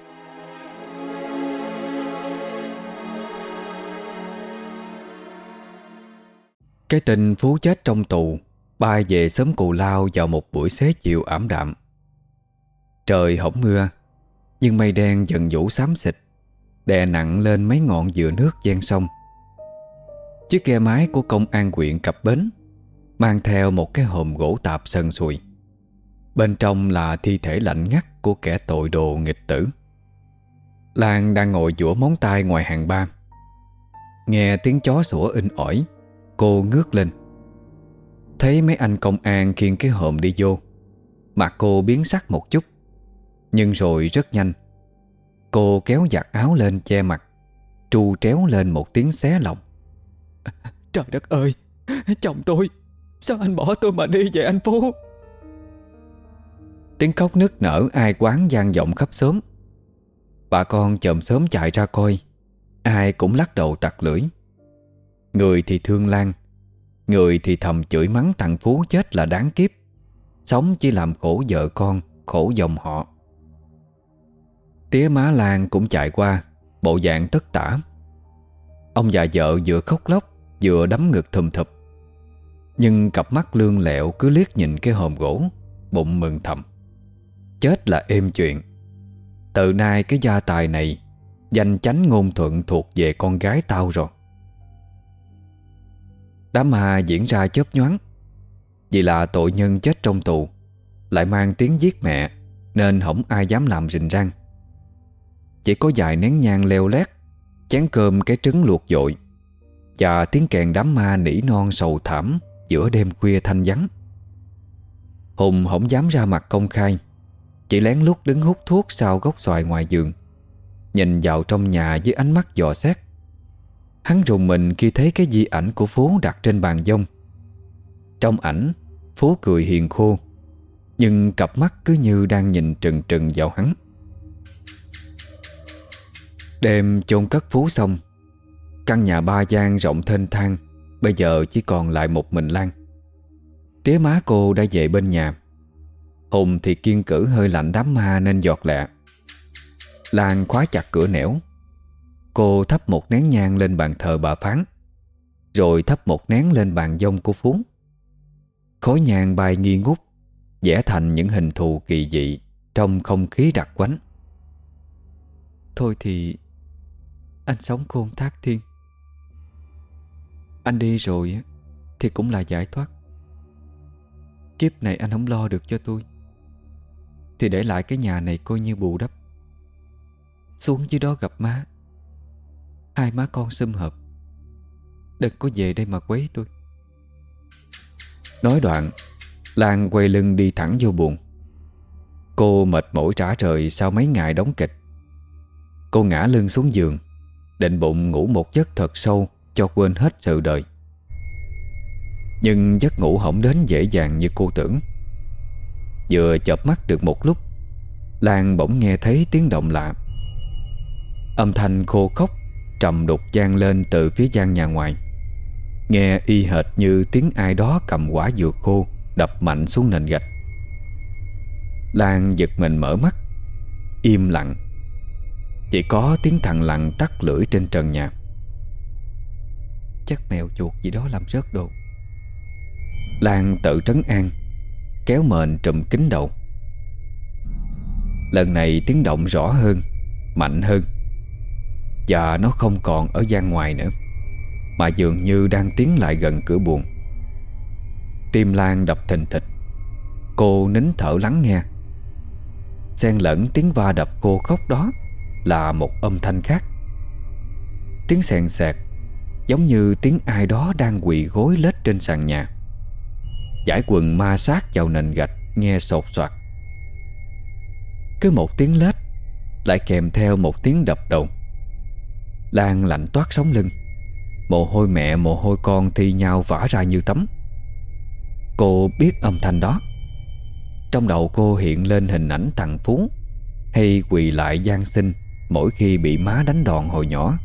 Cái tin Phú chết trong tù bay về xóm Cù Lao vào một buổi xế chiều ảm đạm. Trời hổng mưa, nhưng mây đen dần vũ xám xịt, đè nặng lên mấy ngọn dừa nước ven sông. Chiếc ghe máy của công an huyện cập bến, mang theo một cái hòm gỗ tạp sần sùi. Bên trong là thi thể lạnh ngắt của kẻ tội đồ nghịch tử. Lan đang ngồi giũa móng tay ngoài hàng ba. Nghe tiếng chó sủa inh ỏi, cô ngước lên. Thấy mấy anh công an khiêng cái hòm đi vô, mặt cô biến sắc một chút, nhưng rồi rất nhanh cô kéo giặt áo lên che mặt, tru tréo lên một tiếng xé lòng. Trời đất ơi, chồng tôi, sao anh bỏ tôi mà đi vậy anh Phú? Tiếng khóc nức nở ai quán vang vọng khắp xóm. Bà con chòm xóm chạy ra coi, ai cũng lắc đầu tặc lưỡi. Người thì thương Lan, người thì thầm chửi mắng thằng Phú chết là đáng kiếp, sống chỉ làm khổ vợ con, khổ dòng họ. Tía má Lan cũng chạy qua, bộ dạng tất tả. Ông già vợ vừa khóc lóc vừa đấm ngực thùm thụp, nhưng cặp mắt lương lẹo cứ liếc nhìn cái hòm gỗ, bụng mừng thầm. Chết là êm chuyện. Từ nay cái gia tài này danh chánh ngôn thuận thuộc về con gái tao rồi. Đám ma diễn ra chớp nhoáng. Vì là tội nhân chết trong tù, lại mang tiếng giết mẹ, nên không ai dám làm rình răng. Chỉ có vài nén nhang leo lét, chén cơm cái trứng luộc dội, và tiếng kèn đám ma nỉ non sầu thảm giữa đêm khuya thanh vắng. Hùng không dám ra mặt công khai, chỉ lén lút đứng hút thuốc sau gốc xoài ngoài giường, nhìn vào trong nhà với ánh mắt dò xét. Hắn rùng mình khi thấy cái di ảnh của Phú đặt trên bàn dông. Trong ảnh, Phú cười hiền khô, nhưng cặp mắt cứ như đang nhìn trừng trừng vào hắn. Đêm chôn cất Phú xong, căn nhà ba gian rộng thênh thang bây giờ chỉ còn lại một mình Lan. Tía má cô đã về bên nhà. Hùng thì kiêng cữ hơi lạnh đám ma nên giọt lẹ. Lan khóa chặt cửa nẻo. Cô thắp một nén nhang lên bàn thờ bà Phán, rồi thắp một nén lên bàn dông của Phú. Khói nhang bay nghi ngút, vẽ thành những hình thù kỳ dị trong không khí đặc quánh. Thôi thì anh sống khôn thác thiên. Anh đi rồi thì cũng là giải thoát. Kiếp này anh không lo được cho tôi, thì để lại cái nhà này coi như bù đắp. Xuống dưới đó gặp má, hai má con sum họp, đừng có về đây mà quấy tôi. Nói đoạn, Lan quay lưng đi thẳng vô buồng. Cô mệt mỏi rã rời sau mấy ngày đóng kịch. Cô ngã lưng xuống giường, định bụng ngủ một giấc thật sâu cho quên hết sự đời. Nhưng giấc ngủ không đến dễ dàng như cô tưởng. Vừa chợp mắt được một lúc, Lan bỗng nghe thấy tiếng động lạ. Âm thanh khô khốc trầm đục vang lên từ phía gian nhà ngoài, nghe y hệt như tiếng ai đó cầm quả dừa khô đập mạnh xuống nền gạch. Lan giật mình mở mắt. Im lặng. Chỉ có tiếng thằn lằn tắt lưỡi trên trần nhà. Chắc mèo chuột gì đó làm rớt đồ. Lan tự trấn an, kéo mền trùm kín đầu. Lần này tiếng động rõ hơn, mạnh hơn, và nó không còn ở gian ngoài nữa, mà dường như đang tiến lại gần cửa buồng. Tim Lan đập thình thịch. Cô nín thở lắng nghe. Xen lẫn tiếng va đập khô khốc đó là một âm thanh khác. Tiếng xèn xẹt, giống như tiếng ai đó đang quỳ gối lết trên sàn nhà. Dải quần ma sát vào nền gạch nghe sột soạt. Cứ một tiếng lết lại kèm theo một tiếng đập đầu. Lan lạnh toát sống lưng. Mồ hôi mẹ mồ hôi con thi nhau vã ra như tắm. Cô biết âm thanh đó. Trong đầu cô hiện lên hình ảnh thằng Phú hay quỳ lại van xin mỗi khi bị má đánh đòn hồi nhỏ.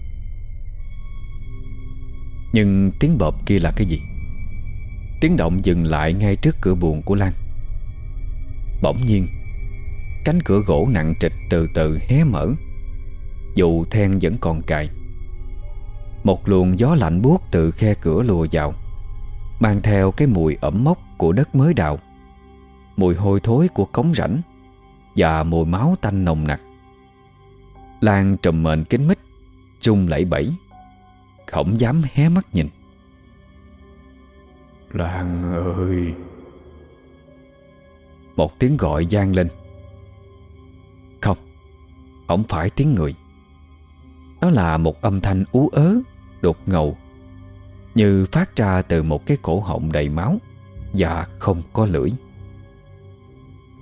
Nhưng tiếng bộp kia là cái gì? Tiếng động dừng lại ngay trước cửa buồng của Lan. Bỗng nhiên, cánh cửa gỗ nặng trịch từ từ hé mở. Dù then vẫn còn cài. Một luồng gió lạnh buốt từ khe cửa lùa vào, mang theo cái mùi ẩm mốc của đất mới đào, mùi hôi thối của cống rãnh và mùi máu tanh nồng nặc. Lan trùm mền kín mít, run lẩy bẩy, không dám hé mắt nhìn. Lan ơi! Một tiếng gọi vang lên. Không, không phải tiếng người. Đó là một âm thanh ú ớ, đột ngầu, như phát ra từ một cái cổ họng đầy máu và không có lưỡi.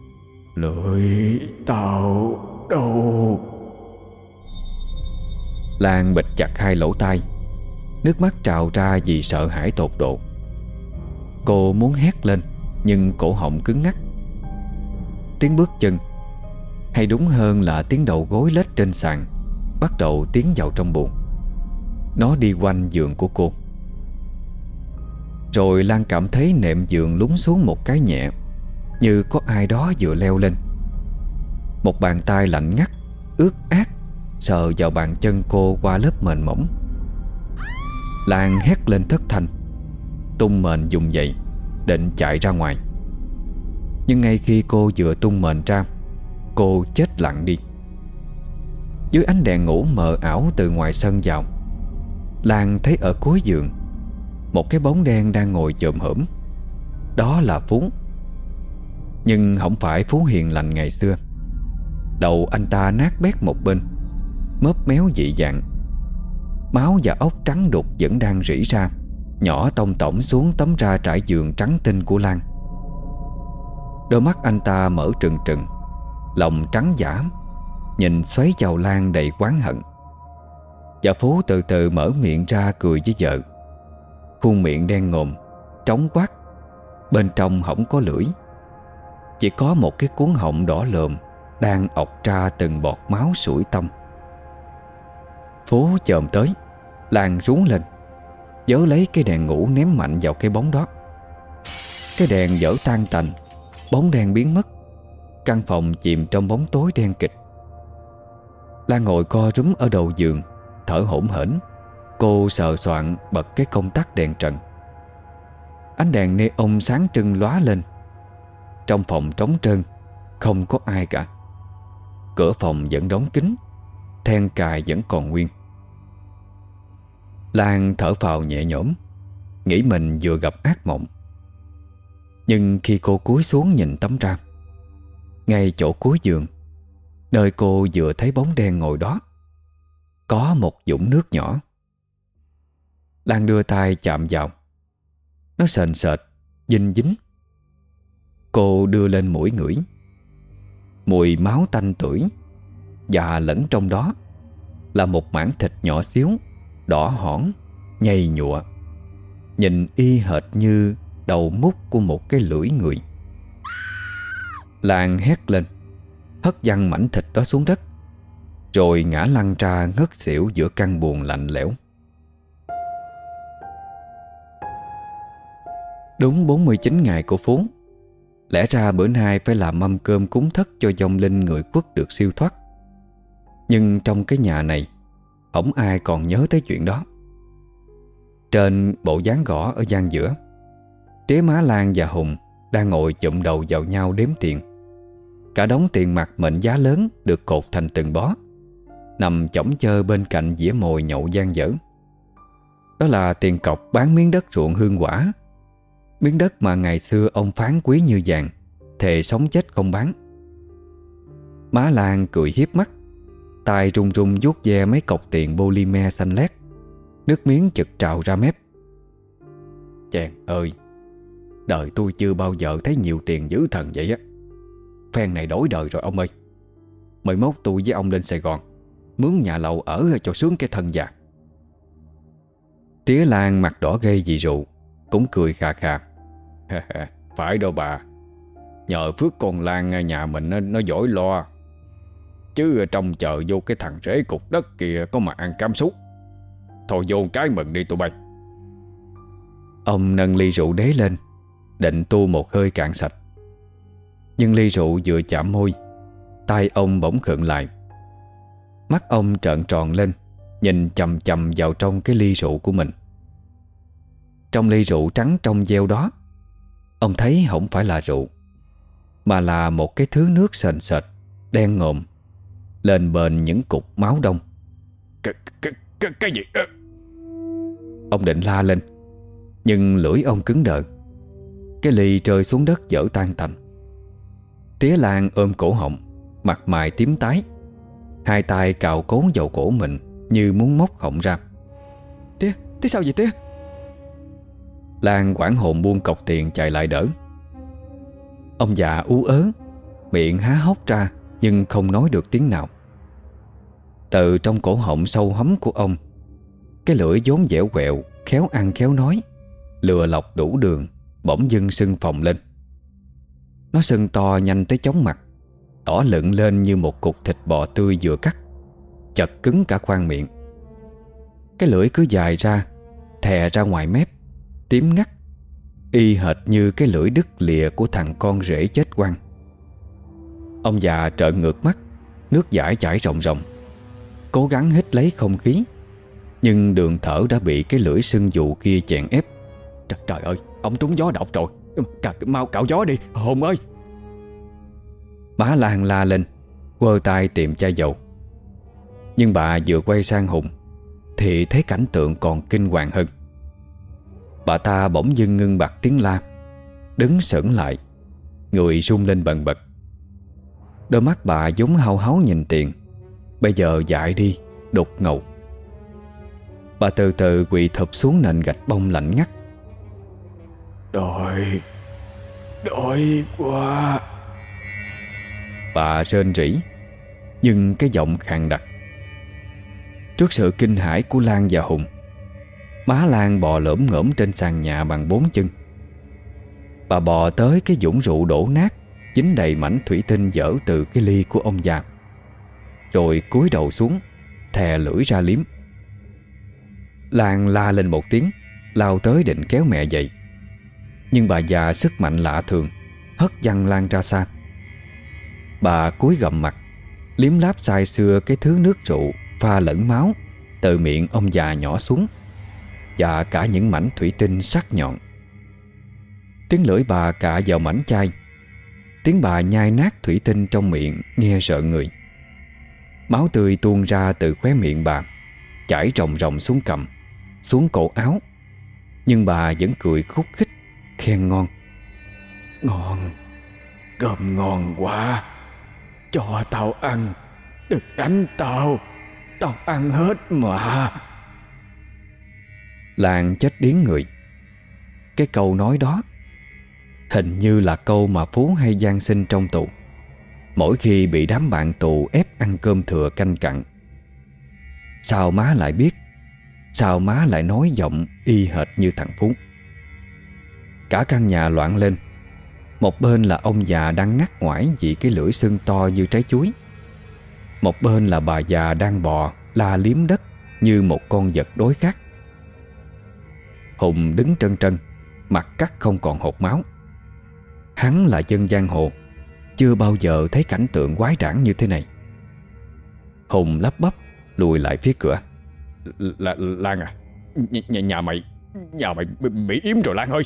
Lưỡi tao đâu? Lan bịt chặt hai lỗ tai, nước mắt trào ra vì sợ hãi tột độ. Cô muốn hét lên, nhưng cổ họng cứng ngắc. Tiếng bước chân, hay đúng hơn là tiếng đầu gối lết trên sàn, bắt đầu tiến vào trong buồng. Nó đi quanh giường của cô. Rồi Lan cảm thấy nệm giường lún xuống một cái nhẹ, như có ai đó vừa leo lên. Một bàn tay lạnh ngắt, ướt át sờ vào bàn chân cô qua lớp mền mỏng. Lan hét lên thất thanh, tung mền vùng dậy, định chạy ra ngoài. Nhưng ngay khi cô vừa tung mền ra, cô chết lặng đi. Dưới ánh đèn ngủ mờ ảo từ ngoài sân vào, Lan thấy ở cuối giường một cái bóng đen đang ngồi chồm hổm. Đó là Phú. Nhưng không phải Phú hiền lành ngày xưa. Đầu anh ta nát bét một bên, mớp méo dị dạng. Máu và óc trắng đục vẫn đang rỉ ra, nhỏ tông tổng xuống tấm da trải giường trắng tinh của Lan. Đôi mắt anh ta mở trừng trừng, lòng trắng dã, nhìn xoáy vào Lan đầy oán hận. Và Phú từ từ mở miệng ra cười với vợ. Khuôn miệng đen ngòm, trống quát, bên trong không có lưỡi, chỉ có một cái cuống họng đỏ lồm đang ọc ra từng bọt máu sủi tăm. Phú chồm tới, Lan rú lên, vớ lấy cái đèn ngủ ném mạnh vào cái bóng đó. Cái đèn vỡ tan tành, bóng đen biến mất. Căn phòng chìm trong bóng tối đen kịch. Lan ngồi co rúm ở đầu giường, thở hổn hển. Cô sờ soạng bật cái công tắc đèn trần. Ánh đèn neon sáng trưng lóa lên. Trong phòng trống trơn, không có ai cả. Cửa phòng vẫn đóng kín, then cài vẫn còn nguyên. Lan thở phào nhẹ nhõm, nghĩ mình vừa gặp ác mộng. Nhưng khi cô cúi xuống nhìn tấm rèm, ngay chỗ cuối giường, nơi cô vừa thấy bóng đen ngồi đó, có một vũng nước nhỏ. Lan đưa tay chạm vào. Nó sền sệt, dinh dính. Cô đưa lên mũi ngửi. Mùi máu tanh tưởi, và lẫn trong đó là một mảng thịt nhỏ xíu, đỏ hỏn, nhầy nhụa, nhìn y hệt như đầu mút của một cái lưỡi người. Lan hét lên, hất văng mảnh thịt đó xuống đất, rồi ngã lăn ra ngất xỉu giữa căn buồng lạnh lẽo. Đúng bốn mươi chín ngày của Phú. Lẽ ra bữa nay phải làm mâm cơm cúng thất cho vong linh người Quốc được siêu thoát. Nhưng trong cái nhà này, không ai còn nhớ tới chuyện đó. Trên bộ dáng gõ ở gian giữa, Tía, má Lan và Hùng đang ngồi chụm đầu vào nhau đếm tiền. Cả đống tiền mặt mệnh giá lớn được cột thành từng bó, nằm chõng chơ bên cạnh dĩa mồi nhậu gian dở. Đó là tiền cọc bán miếng đất ruộng hương quả, miếng đất mà ngày xưa ông phán quý như vàng, thề sống chết không bán. Má Lan cười hiếp mắt, tay run run vuốt ve mấy cọc tiền polymer xanh lét, nước miếng chực trào ra mép. Chàng ơi, đời tôi chưa bao giờ thấy nhiều tiền dữ thần vậy á. Phen này đổi đời rồi ông ơi. Mới mốt tôi với ông lên Sài Gòn, mướn nhà lầu ở cho sướng cái thân già. Tía Lan mặt đỏ gây vì rượu, cũng cười khà khà. Phải đâu bà, nhờ phước con Lan nhà mình nó, nó giỏi lo, chứ trông chờ vô cái thằng rễ cục đất kìa có mà ăn cám súc. Thôi vô cái mừng đi tụi bay. Ông nâng ly rượu đế lên, định tu một hơi cạn sạch. Nhưng ly rượu vừa chạm môi, tay ông bỗng khựng lại. Mắt ông trợn tròn lên, nhìn chằm chằm vào trong cái ly rượu của mình. Trong ly rượu trắng trong veo đó, ông thấy không phải là rượu, mà là một cái thứ nước sền sệt, đen ngòm, lên bền những cục máu đông. Cái, cái, cái, cái gì? Ông định la lên, nhưng lưỡi ông cứng đờ. Cái ly rơi xuống đất vỡ tan tành. Tía Lan ôm cổ họng, mặt mày tím tái, hai tay cào cố vào cổ mình như muốn móc họng ra. Tía, tía sao vậy tía? Lan hoảng hồn buông cọc tiền chạy lại đỡ. Ông già ú ớ, miệng há hốc ra nhưng không nói được tiếng nào. Từ trong cổ họng sâu hấm của ông, cái lưỡi vốn dẻo quẹo, khéo ăn khéo nói, lừa lọc đủ đường, bỗng dưng sưng phồng lên. Nó sưng to nhanh tới chóng mặt, đỏ lựng lên như một cục thịt bò tươi vừa cắt, chật cứng cả khoang miệng. Cái lưỡi cứ dài ra, thè ra ngoài mép, tím ngắt, y hệt như cái lưỡi đứt lìa của thằng con rể chết quăng. Ông già trợn ngược mắt, nước dãi chảy ròng ròng, cố gắng hít lấy không khí, nhưng đường thở đã bị cái lưỡi sưng dù kia chèn ép. Trời, trời ơi, ông trúng gió độc rồi. Cà, mau cạo gió đi, Hùng ơi. Má Lan la lên, quơ tay tìm chai dầu. Nhưng bà vừa quay sang Hùng thì thấy cảnh tượng còn kinh hoàng hơn. Bà ta bỗng dưng ngưng bặt tiếng la, đứng sững lại, người rung lên bần bật. Đôi mắt bà giống hau háu nhìn tiền, bây giờ dại đi, đục ngầu. Bà từ từ quỳ thụp xuống nền gạch bông lạnh ngắt. Đói, đói quá. Bà rên rỉ, nhưng cái giọng khàn đặc. Trước sự kinh hãi của Lan và Hùng, má Lan bò lởm ngởm trên sàn nhà bằng bốn chân. Bà bò tới cái vũng rượu đổ nát, dính đầy mảnh thủy tinh dở từ cái ly của ông già, rồi cúi đầu xuống, thè lưỡi ra liếm. Lan la lên một tiếng, lao tới định kéo mẹ dậy, nhưng bà già sức mạnh lạ thường hất văng Lan ra xa. Bà cúi gằm mặt, liếm láp say sưa cái thứ nước rượu pha lẫn máu từ miệng ông già nhỏ xuống, và cả những mảnh thủy tinh sắc nhọn. Tiếng lưỡi bà cạ vào mảnh chai, tiếng bà nhai nát thủy tinh trong miệng nghe rợn người. Máu tươi tuôn ra từ khóe miệng bà, chảy ròng ròng xuống cằm, xuống cổ áo. Nhưng bà vẫn cười khúc khích, khen ngon. Ngon, cơm ngon quá. Cho tao ăn, đừng đánh tao, tao ăn hết mà. Lan chết điếng người. Cái câu nói đó hình như là câu mà Phú hay gian sinh trong tù, mỗi khi bị đám bạn tù ép ăn cơm thừa canh cặn. Sao má lại biết? Sao má lại nói giọng y hệt như thằng Phú? Cả căn nhà loạn lên. Một bên là ông già đang ngắt ngoải vì cái lưỡi sưng to như trái chuối, một bên là bà già đang bò la liếm đất như một con vật đói khát. Hùng đứng trân trân, mặt cắt không còn hột máu. Hắn là dân giang hồ, chưa bao giờ thấy cảnh tượng quái đản như thế này. Hùng lắp bắp lùi lại phía cửa. Là, Lan à, nhà, nhà mày Nhà mày bị yếm rồi Lan ơi.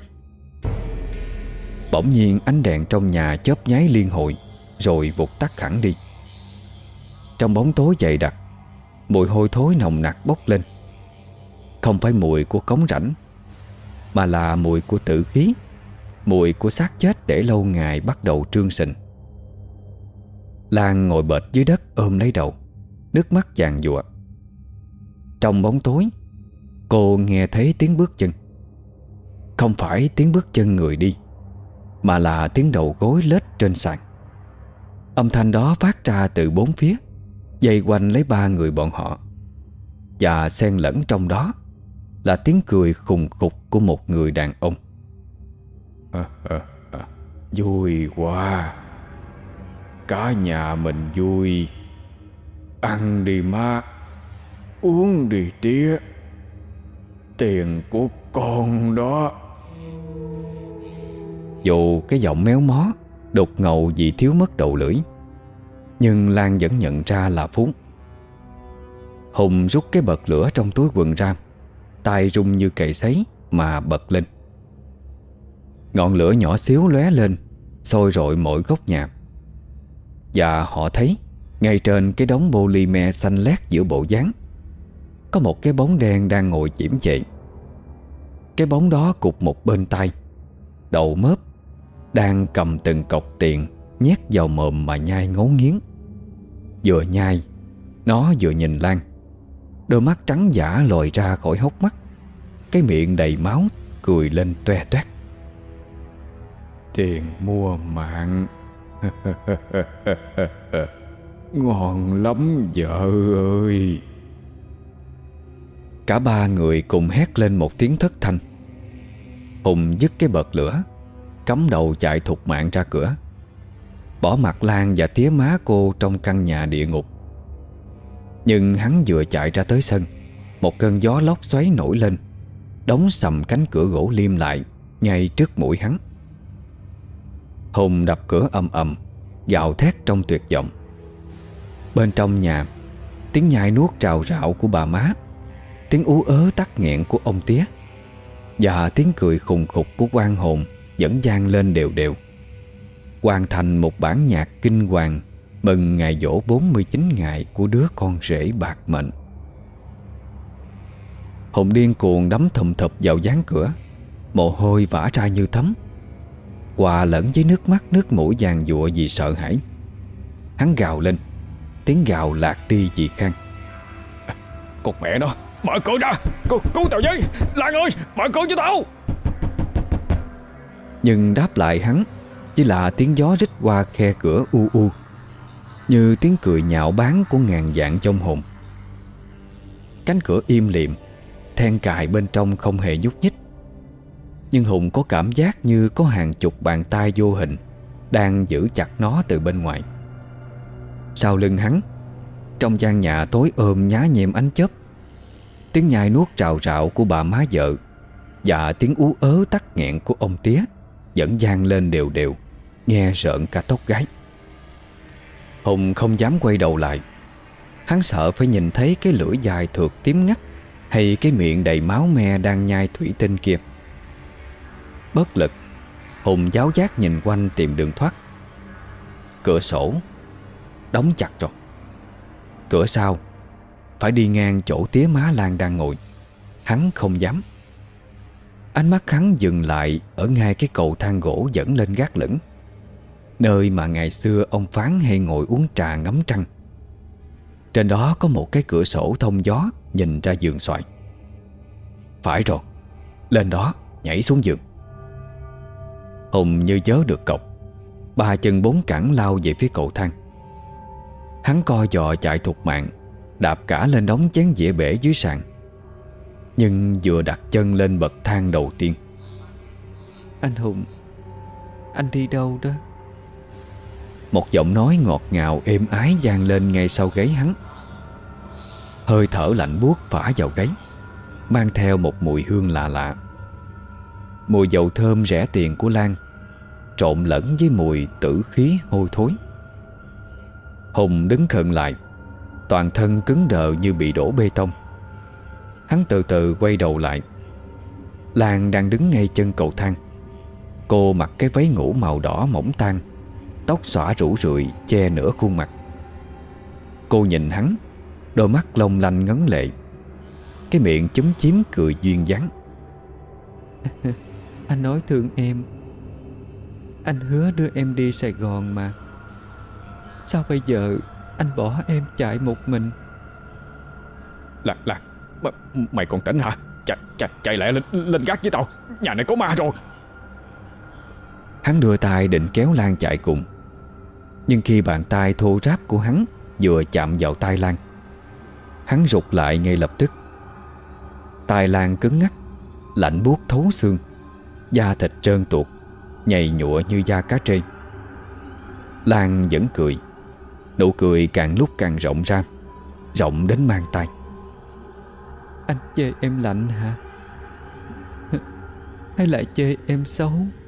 Bỗng nhiên ánh đèn trong nhà chớp nháy liên hồi, rồi vụt tắt hẳn đi. Trong bóng tối dày đặc, mùi hôi thối nồng nặc bốc lên. Không phải mùi của cống rãnh, mà là mùi của tử khí, mùi của xác chết để lâu ngày bắt đầu trương sình. Lan ngồi bệt dưới đất ôm lấy đầu, nước mắt giàn giụa. Trong bóng tối, cô nghe thấy tiếng bước chân. Không phải tiếng bước chân người đi, mà là tiếng đầu gối lết trên sàn. Âm thanh đó phát ra từ bốn phía, vây quanh lấy ba người bọn họ. Và xen lẫn trong đó là tiếng cười khùng khục của một người đàn ông. à, à, à, Vui quá. Cả nhà mình vui. Ăn đi má, uống đi tía, tiền của con đó. Dù cái giọng méo mó, đục ngầu vì thiếu mất đầu lưỡi, nhưng Lan vẫn nhận ra là Phú. Hùng rút cái bật lửa trong túi quần ra, tay rung như cày sấy mà bật lên. Ngọn lửa nhỏ xíu lóe lên, sôi rọi mọi góc nhà. Và họ thấy ngay trên cái đống polymer xanh lét giữa bộ dáng có một cái bóng đen đang ngồi chiếm chệ. Cái bóng đó cụp một bên tay, đầu mớp, đang cầm từng cọc tiền nhét vào mồm mà nhai ngấu nghiến. Vừa nhai, nó vừa nhìn Lan. Đôi mắt trắng dã lồi ra khỏi hốc mắt, cái miệng đầy máu, cười lên toe toét. Tiền mua mạng. Ngon lắm vợ ơi. Cả ba người cùng hét lên một tiếng thất thanh. Hùng dứt cái bật lửa, cắm đầu chạy thục mạng ra cửa, bỏ mặt Lan và tía má cô trong căn nhà địa ngục. Nhưng hắn vừa chạy ra tới sân, một cơn gió lốc xoáy nổi lên, đóng sầm cánh cửa gỗ liêm lại ngay trước mũi hắn. Hùng đập cửa ầm ầm, gào thét trong tuyệt vọng. Bên trong nhà, tiếng nhai nuốt trào rạo của bà má, tiếng ú ớ tắc nghẹn của ông tía và tiếng cười khùng khục của oan hồn vẫn vang lên đều đều, hoàn thành một bản nhạc kinh hoàng mừng ngày giỗ bốn mươi chín ngày của đứa con rể bạc mệnh. Hùng điên cuồng đấm thùm thụp vào dán cửa, mồ hôi vã ra như thấm, hòa lẫn với nước mắt nước mũi giàn giụa vì sợ hãi. Hắn gào lên, tiếng gào lạc đi vì khang. Con mẹ nó, mở cửa ra, cứu, cứu tao với, Lan ơi, mở cửa cho tao. Nhưng đáp lại hắn chỉ là tiếng gió rít qua khe cửa u u, như tiếng cười nhạo báng của ngàn vạn vong hồn. Cánh cửa im lìm, then cài bên trong không hề nhúc nhích, nhưng Hùng có cảm giác như có hàng chục bàn tay vô hình đang giữ chặt nó từ bên ngoài. Sau lưng hắn, trong gian nhà tối ôm nhá nhem ánh chớp, tiếng nhai nuốt trào rạo của bà má vợ và tiếng ú ớ tắc nghẹn của ông tía vẫn vang lên đều đều, nghe rợn cả tóc gáy. Hùng không dám quay đầu lại. Hắn sợ phải nhìn thấy cái lưỡi dài thượt tím ngắt hay cái miệng đầy máu me đang nhai thủy tinh kia. Bất lực, Hùng giáo giác nhìn quanh tìm đường thoát. Cửa sổ đóng chặt rồi. Cửa sau phải đi ngang chỗ tía má Lan đang ngồi. Hắn không dám. Ánh mắt hắn dừng lại ở ngay cái cầu thang gỗ dẫn lên gác lửng, nơi mà ngày xưa ông Phán hay ngồi uống trà ngắm trăng. Trên đó có một cái cửa sổ thông gió nhìn ra giường xoài. Phải rồi, lên đó, nhảy xuống giường. Hùng như vớ được cọc, ba chân bốn cẳng lao về phía cầu thang. Hắn co giò chạy thục mạng, đạp cả lên đống chén dĩa bể dưới sàn. Nhưng vừa đặt chân lên bậc thang đầu tiên. Anh Hùng, anh đi đâu đó? Một giọng nói ngọt ngào êm ái vang lên ngay sau gáy hắn. Hơi thở lạnh buốt phả vào gáy, mang theo một mùi hương lạ lạ. Mùi dầu thơm rẻ tiền của Lan trộn lẫn với mùi tử khí hôi thối. Hùng đứng khựng lại, toàn thân cứng đờ như bị đổ bê tông. Hắn từ từ quay đầu lại. Lan đang đứng ngay chân cầu thang. Cô mặc cái váy ngủ màu đỏ mỏng tang, tóc xõa rủ rượi che nửa khuôn mặt. Cô nhìn hắn, đôi mắt long lanh ngấn lệ, cái miệng chúm chím cười duyên dáng. Anh nói thương em, anh hứa đưa em đi Sài Gòn mà. Sao bây giờ anh bỏ em chạy một mình? Lan, Lan, m- mày còn tỉnh hả? Chạy, chạy, chạy lại lên, lên gác với tao. Nhà này có ma rồi. Hắn đưa tay định kéo Lan chạy cùng, nhưng khi bàn tay thô ráp của hắn vừa chạm vào tay Lan, hắn rụt lại ngay lập tức. Tai Lan cứng ngắc, lạnh buốt thấu xương, da thịt trơn tuột, nhầy nhụa như da cá trê. Lan vẫn cười, nụ cười càng lúc càng rộng ra, rộng đến mang tay. Anh chê em lạnh hả? Hay lại chê em xấu?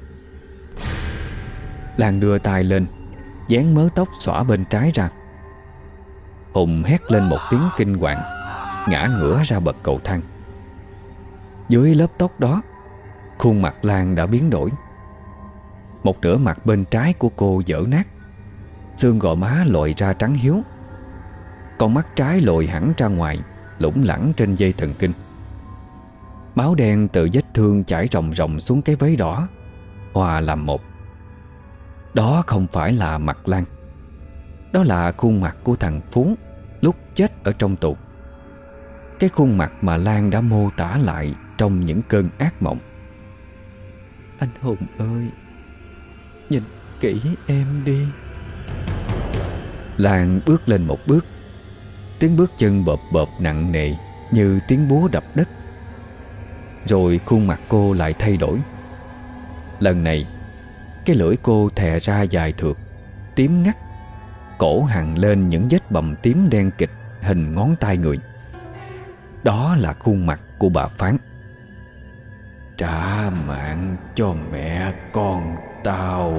Lan đưa tay lên, dán mớ tóc xõa bên trái ra. Hùng hét lên một tiếng kinh hoàng, ngã ngửa ra bậc cầu thang. Dưới lớp tóc đó, khuôn mặt Lan đã biến đổi. Một nửa mặt bên trái của cô vỡ nát, xương gò má lồi ra trắng hiếu, con mắt trái lồi hẳn ra ngoài, lủng lẳng trên dây thần kinh. Máu đen từ vết thương chảy ròng ròng xuống cái váy đỏ, hòa làm một. Đó không phải là mặt Lan, đó là khuôn mặt của thằng Phú lúc chết ở trong tù. Cái khuôn mặt mà Lan đã mô tả lại trong những cơn ác mộng. Anh Hùng ơi, nhìn kỹ em đi. Lan bước lên một bước. Tiếng bước chân bợp bợp nặng nề như tiếng búa đập đất. Rồi khuôn mặt cô lại thay đổi. Lần này, cái lưỡi cô thè ra dài thượt, tím ngắt, cổ hằn lên những vết bầm tím đen kịt hình ngón tay người. Đó là khuôn mặt của bà Phán. Trả mạng cho mẹ con tao.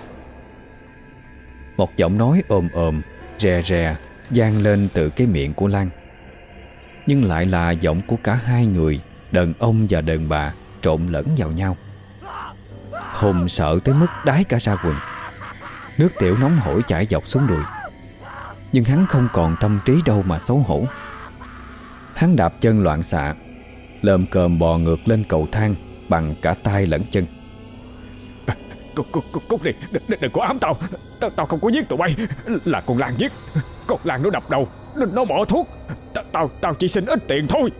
Một giọng nói ồm ồm, rè rè vang lên từ cái miệng của Lan. Nhưng lại là giọng của cả hai người, đàn ông và đàn bà, trộn lẫn vào nhau. Hùng sợ tới mức đái cả ra quần. Nước tiểu nóng hổi chảy dọc xuống đùi. Nhưng hắn không còn tâm trí đâu mà xấu hổ. Hắn đạp chân loạn xạ, lồm cồm bò ngược lên cầu thang bằng cả tay lẫn chân. Cút, cút, cút, cút đi, đừng, đừng, đừng có ám tao. tao Tao không có giết tụi bay. Là con Lan giết. Con Lan nó đập đầu, nó, nó bỏ thuốc. Tao, tao, tao chỉ xin ít tiền thôi.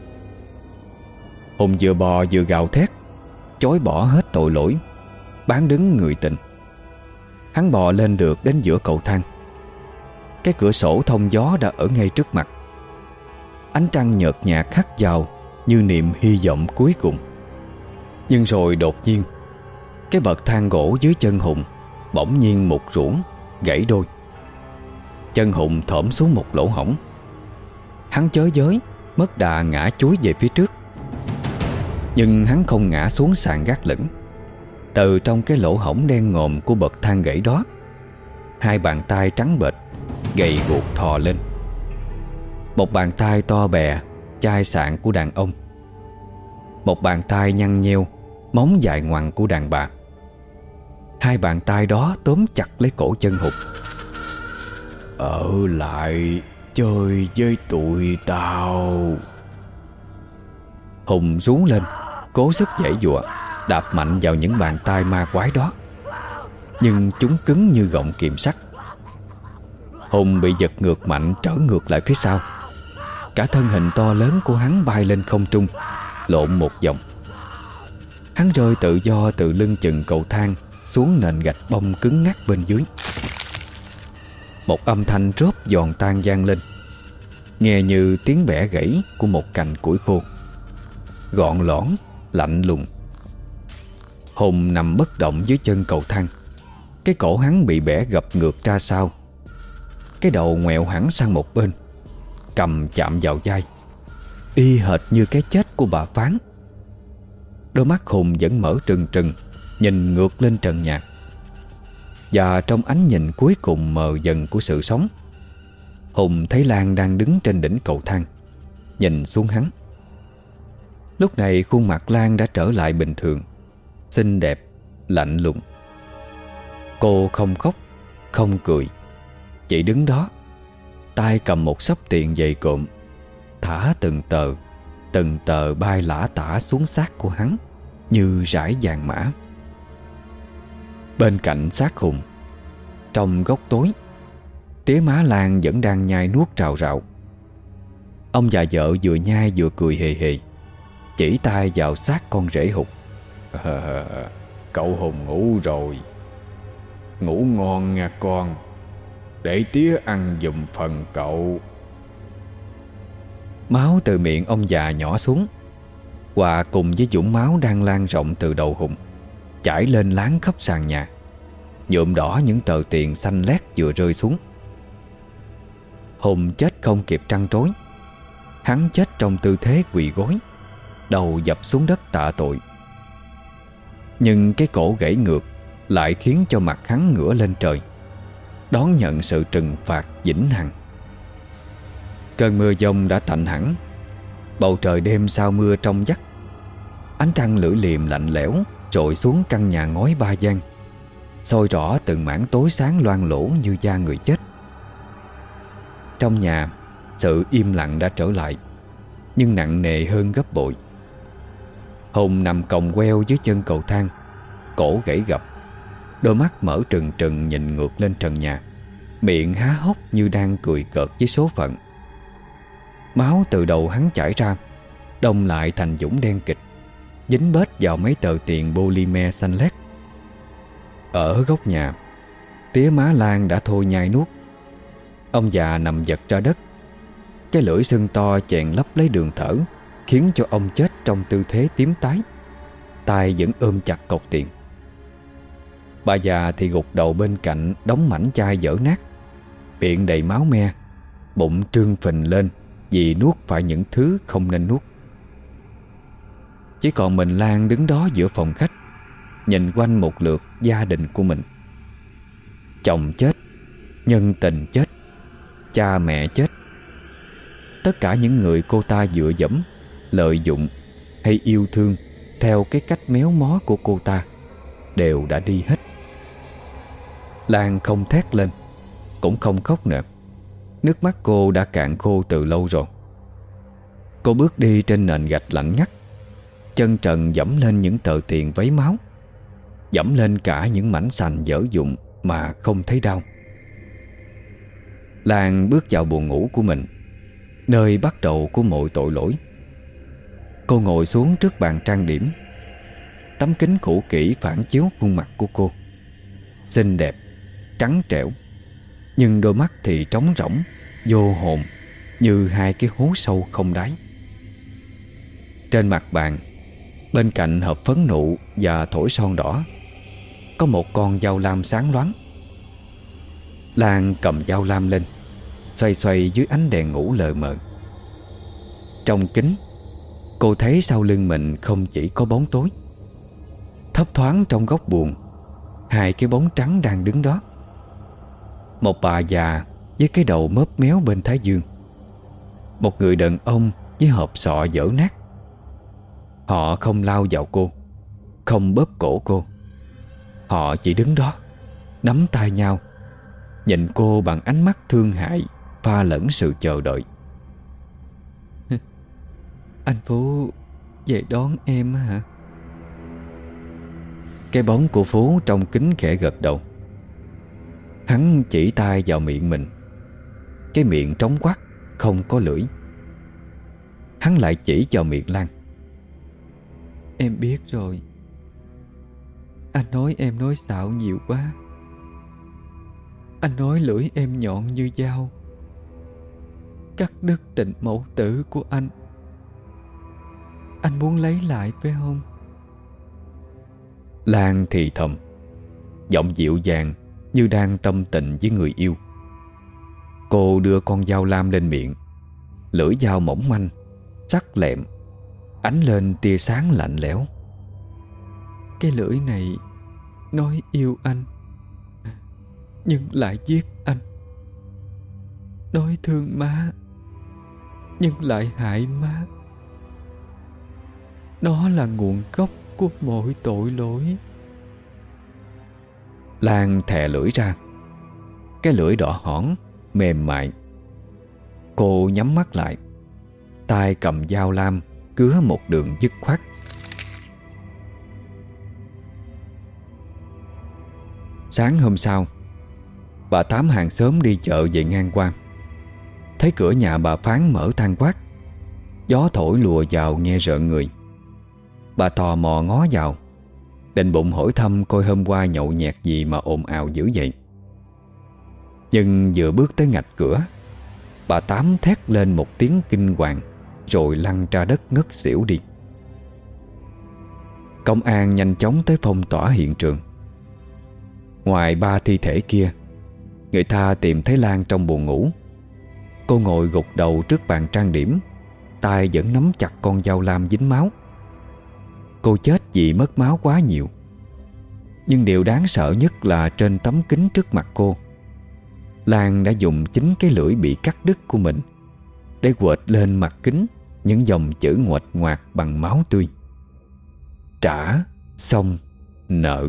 Hùng vừa bò vừa gào thét, chối bỏ hết tội lỗi, bán đứng người tình. Hắn bò lên được đến giữa cầu thang. Cái cửa sổ thông gió đã ở ngay trước mặt. Ánh trăng nhợt nhạt hắt vào như niềm hy vọng cuối cùng. Nhưng rồi đột nhiên, cái bậc thang gỗ dưới chân Hùng bỗng nhiên một ruỗng, gãy đôi. Chân Hùng thõm xuống một lỗ hổng. Hắn chới giới, mất đà ngã chúi về phía trước. Nhưng hắn không ngã xuống sàn gác lửng. Từ trong cái lỗ hổng đen ngòm của bậc thang gãy đó, hai bàn tay trắng bệch, gầy guộc thò lên. Một bàn tay to bè, chai sạn của đàn ông. Một bàn tay nhăn nheo, móng dài ngoằng của đàn bà. Hai bàn tay đó tóm chặt lấy cổ chân Hùng. Ở lại chơi với tụi tao. Hùng rú lên, cố sức giãy giụa, đạp mạnh vào những bàn tay ma quái đó. Nhưng chúng cứng như gọng kìm sắt. Hùng bị giật ngược mạnh, trở ngược lại phía sau. Cả thân hình to lớn của hắn bay lên không trung, lộn một vòng. Hắn rơi tự do từ lưng chừng cầu thang xuống nền gạch bông cứng ngắc bên dưới. Một âm thanh rốp giòn tan vang lên, nghe như tiếng bẻ gãy của một cành củi khô. Gọn lõn, lạnh lùng. Hùng nằm bất động dưới chân cầu thang. Cái cổ hắn bị bẻ gập ngược ra sau. Cái đầu ngoẹo hẳn sang một bên, cầm chạm vào vai, y hệt như cái chết của bà Phán. Đôi mắt Hùng vẫn mở trừng trừng, nhìn ngược lên trần nhà. Và trong ánh nhìn cuối cùng mờ dần của sự sống, Hùng thấy Lan đang đứng trên đỉnh cầu thang, nhìn xuống hắn. Lúc này khuôn mặt Lan đã trở lại bình thường, xinh đẹp, lạnh lùng. Cô không khóc, không cười, chỉ đứng đó, tay cầm một xấp tiền dày cộm, thả từng tờ, từng tờ bay lả tả xuống xác của hắn như rải vàng mã. Bên cạnh xác Hùng, trong góc tối, tía má Lan vẫn đang nhai nuốt rào rạo. Ông già vợ vừa nhai vừa cười hề hề, chỉ tay vào xác con rể Hùng. À, cậu Hùng ngủ rồi. Ngủ ngon nha con. Để tía ăn giùm phần cậu. Máu từ miệng ông già nhỏ xuống, hòa cùng với vũng máu đang lan rộng từ đầu Hùng, chảy lên láng khắp sàn nhà, nhuộm đỏ những tờ tiền xanh lét vừa rơi xuống. Hùng chết không kịp trăn trối. Hắn chết trong tư thế quỳ gối, đầu dập xuống đất tạ tội. Nhưng cái cổ gãy ngược lại khiến cho mặt hắn ngửa lên trời, đón nhận sự trừng phạt vĩnh hằng. Cơn mưa giông đã tạnh hẳn. Bầu trời đêm sau mưa trong vắt. Ánh trăng lưỡi liềm lạnh lẽo trội xuống căn nhà ngói ba gian, soi rõ từng mảng tối sáng loang lổ như da người chết. Trong nhà, sự im lặng đã trở lại, nhưng nặng nề hơn gấp bội. Hùng nằm còng queo dưới chân cầu thang, cổ gãy gập, đôi mắt mở trừng trừng nhìn ngược lên trần nhà, miệng há hốc như đang cười cợt với số phận. Máu từ đầu hắn chảy ra, đông lại thành dũng đen kịch, dính bết vào mấy tờ tiền polymer xanh lét. Ở góc nhà, tía má Lan đã thôi nhai nuốt, Ông già nằm giật ra đất. Cái lưỡi sưng to chèn lấp lấy đường thở, khiến cho ông chết trong tư thế tím tái, tay vẫn ôm chặt cột tiền. Bà già thì gục đầu bên cạnh đống mảnh chai dở nát, miệng đầy máu me, bụng trương phình lên vì nuốt phải những thứ không nên nuốt. Chỉ còn mình Lan đứng đó giữa phòng khách, nhìn quanh một lượt gia đình của mình. Chồng chết, nhân tình chết, cha mẹ chết. Tất cả những người cô ta dựa dẫm, lợi dụng hay yêu thương theo cái cách méo mó của cô ta đều đã đi hết. Lan không thét lên, cũng không khóc nữa. Nước mắt cô đã cạn khô từ lâu rồi. Cô bước đi trên nền gạch lạnh ngắt, chân trần dẫm lên những tờ tiền váy máu, dẫm lên cả những mảnh sành dở dụng mà không thấy đau. Lan bước vào buồng ngủ của mình, nơi bắt đầu của mọi tội lỗi. Cô ngồi xuống trước bàn trang điểm. Tấm kính cũ kỹ phản chiếu khuôn mặt của cô, xinh đẹp, trắng trẻo, nhưng đôi mắt thì trống rỗng, vô hồn, như hai cái hố sâu không đáy. Trên mặt bàn, bên cạnh hộp phấn nụ và thổi son đỏ, có một con dao lam sáng loáng. Lan cầm dao lam lên, xoay xoay dưới ánh đèn ngủ lờ mờ. Trong kính, cô thấy sau lưng mình không chỉ có bóng tối. Thấp thoáng trong góc buồng, hai cái bóng trắng đang đứng đó. Một bà già với cái đầu mớp méo bên thái dương, một người đàn ông với hộp sọ dở nát. Họ không lao vào cô, không bóp cổ cô. Họ chỉ đứng đó, nắm tay nhau, nhìn cô bằng ánh mắt thương hại pha lẫn sự chờ đợi. Anh Phú về đón em hả? Cái bóng của Phú trong kính khẽ gật đầu. Hắn chỉ tay vào miệng mình, cái miệng trống quắc, không có lưỡi. Hắn lại chỉ vào miệng Lan. Em biết rồi. Anh nói em nói xạo nhiều quá. Anh nói lưỡi em nhọn như dao, cắt đứt tình mẫu tử của anh. Anh muốn lấy lại phải không? Lan thì thầm, giọng dịu dàng như đang tâm tình với người yêu. Cô đưa con dao lam lên miệng. Lưỡi dao mỏng manh, sắc lẹm, ánh lên tia sáng lạnh lẽo. Cái lưỡi này nói yêu anh, nhưng lại giết anh. Nói thương má, nhưng lại hại má. Nó là nguồn gốc của mọi tội lỗi. Lan thè lưỡi ra. Cái lưỡi đỏ hỏn, mềm mại. Cô nhắm mắt lại, tay cầm dao lam cứa một đường dứt khoát. Sáng hôm sau, bà Tám hàng xóm đi chợ về ngang qua, thấy cửa nhà bà Phán mở than quát, gió thổi lùa vào nghe rợn người. Bà tò mò ngó vào, định bụng hỏi thăm coi hôm qua nhậu nhẹt gì mà ồn ào dữ vậy. Nhưng vừa bước tới ngạch cửa, bà Tám thét lên một tiếng kinh hoàng, rồi lăn ra đất ngất xỉu đi. Công an nhanh chóng tới phong tỏa hiện trường. Ngoài ba thi thể kia, người ta tìm thấy Lan trong buồng ngủ. Cô ngồi gục đầu trước bàn trang điểm, tay vẫn nắm chặt con dao lam dính máu. Cô chết vì mất máu quá nhiều. Nhưng điều đáng sợ nhất là trên tấm kính trước mặt cô, Lan đã dùng chính cái lưỡi bị cắt đứt của mình để quệt lên mặt kính những dòng chữ nguệch ngoạc bằng máu tươi: trả, xong, nợ.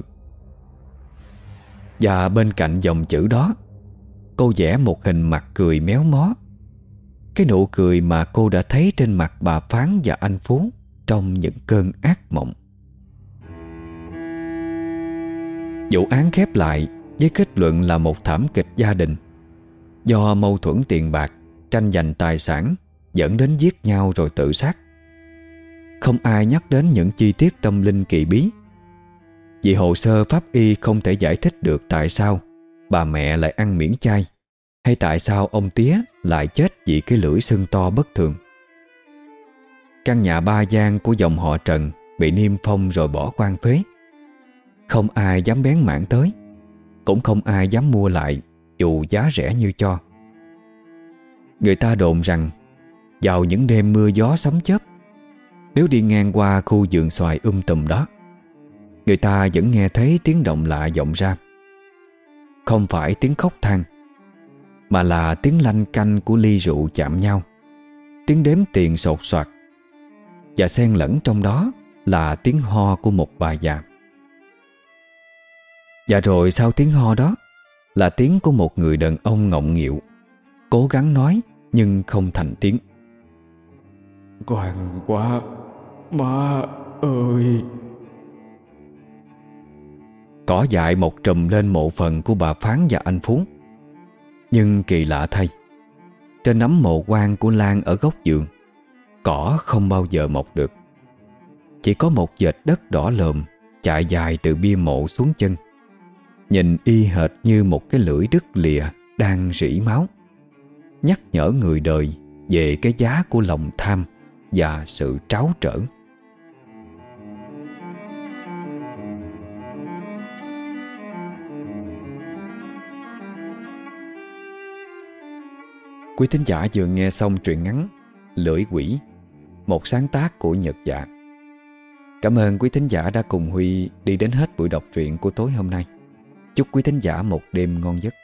Và bên cạnh dòng chữ đó, cô vẽ một hình mặt cười méo mó, cái nụ cười mà cô đã thấy trên mặt bà Phán và anh Phú trong những cơn ác mộng. Vụ án khép lại với kết luận là một thảm kịch gia đình do mâu thuẫn tiền bạc, tranh giành tài sản dẫn đến giết nhau rồi tự sát. Không ai nhắc đến những chi tiết tâm linh kỳ bí, vì hồ sơ pháp y không thể giải thích được tại sao bà mẹ lại ăn miễn chay hay tại sao ông tía lại chết vì cái lưỡi sưng to bất thường. Căn nhà ba gian của dòng họ Trần bị niêm phong rồi bỏ quan phế. Không ai dám bén mảng tới, cũng không ai dám mua lại dù giá rẻ như cho. Người ta đồn rằng vào những đêm mưa gió sấm chớp, nếu đi ngang qua khu vườn xoài um tùm đó, người ta vẫn nghe thấy tiếng động lạ vọng ra. Không phải tiếng khóc than, mà là tiếng lanh canh của ly rượu chạm nhau, tiếng đếm tiền sột soạt, và xen lẫn trong đó là tiếng ho của một bà già. Và rồi sau tiếng ho đó là tiếng của một người đàn ông ngọng nghịu, cố gắng nói nhưng không thành tiếng. Quan quá, má ơi. Cỏ dại mọc trùm lên mộ phần của bà Phán và anh Phú. Nhưng kỳ lạ thay, trên nấm mộ quan của Lan ở góc vườn, cỏ không bao giờ mọc được. Chỉ có một vệt đất đỏ lồm chạy dài từ bia mộ xuống chân, nhìn y hệt như một cái lưỡi đứt lìa đang rỉ máu, nhắc nhở người đời về cái giá của lòng tham và sự tráo trở. Quý thính giả vừa nghe xong truyện ngắn Lưỡi Quỷ, một sáng tác của Nhật Dạ. Cảm ơn quý thính giả đã cùng Huy đi đến hết buổi đọc truyện của tối hôm nay. Chúc quý thính giả một đêm ngon giấc.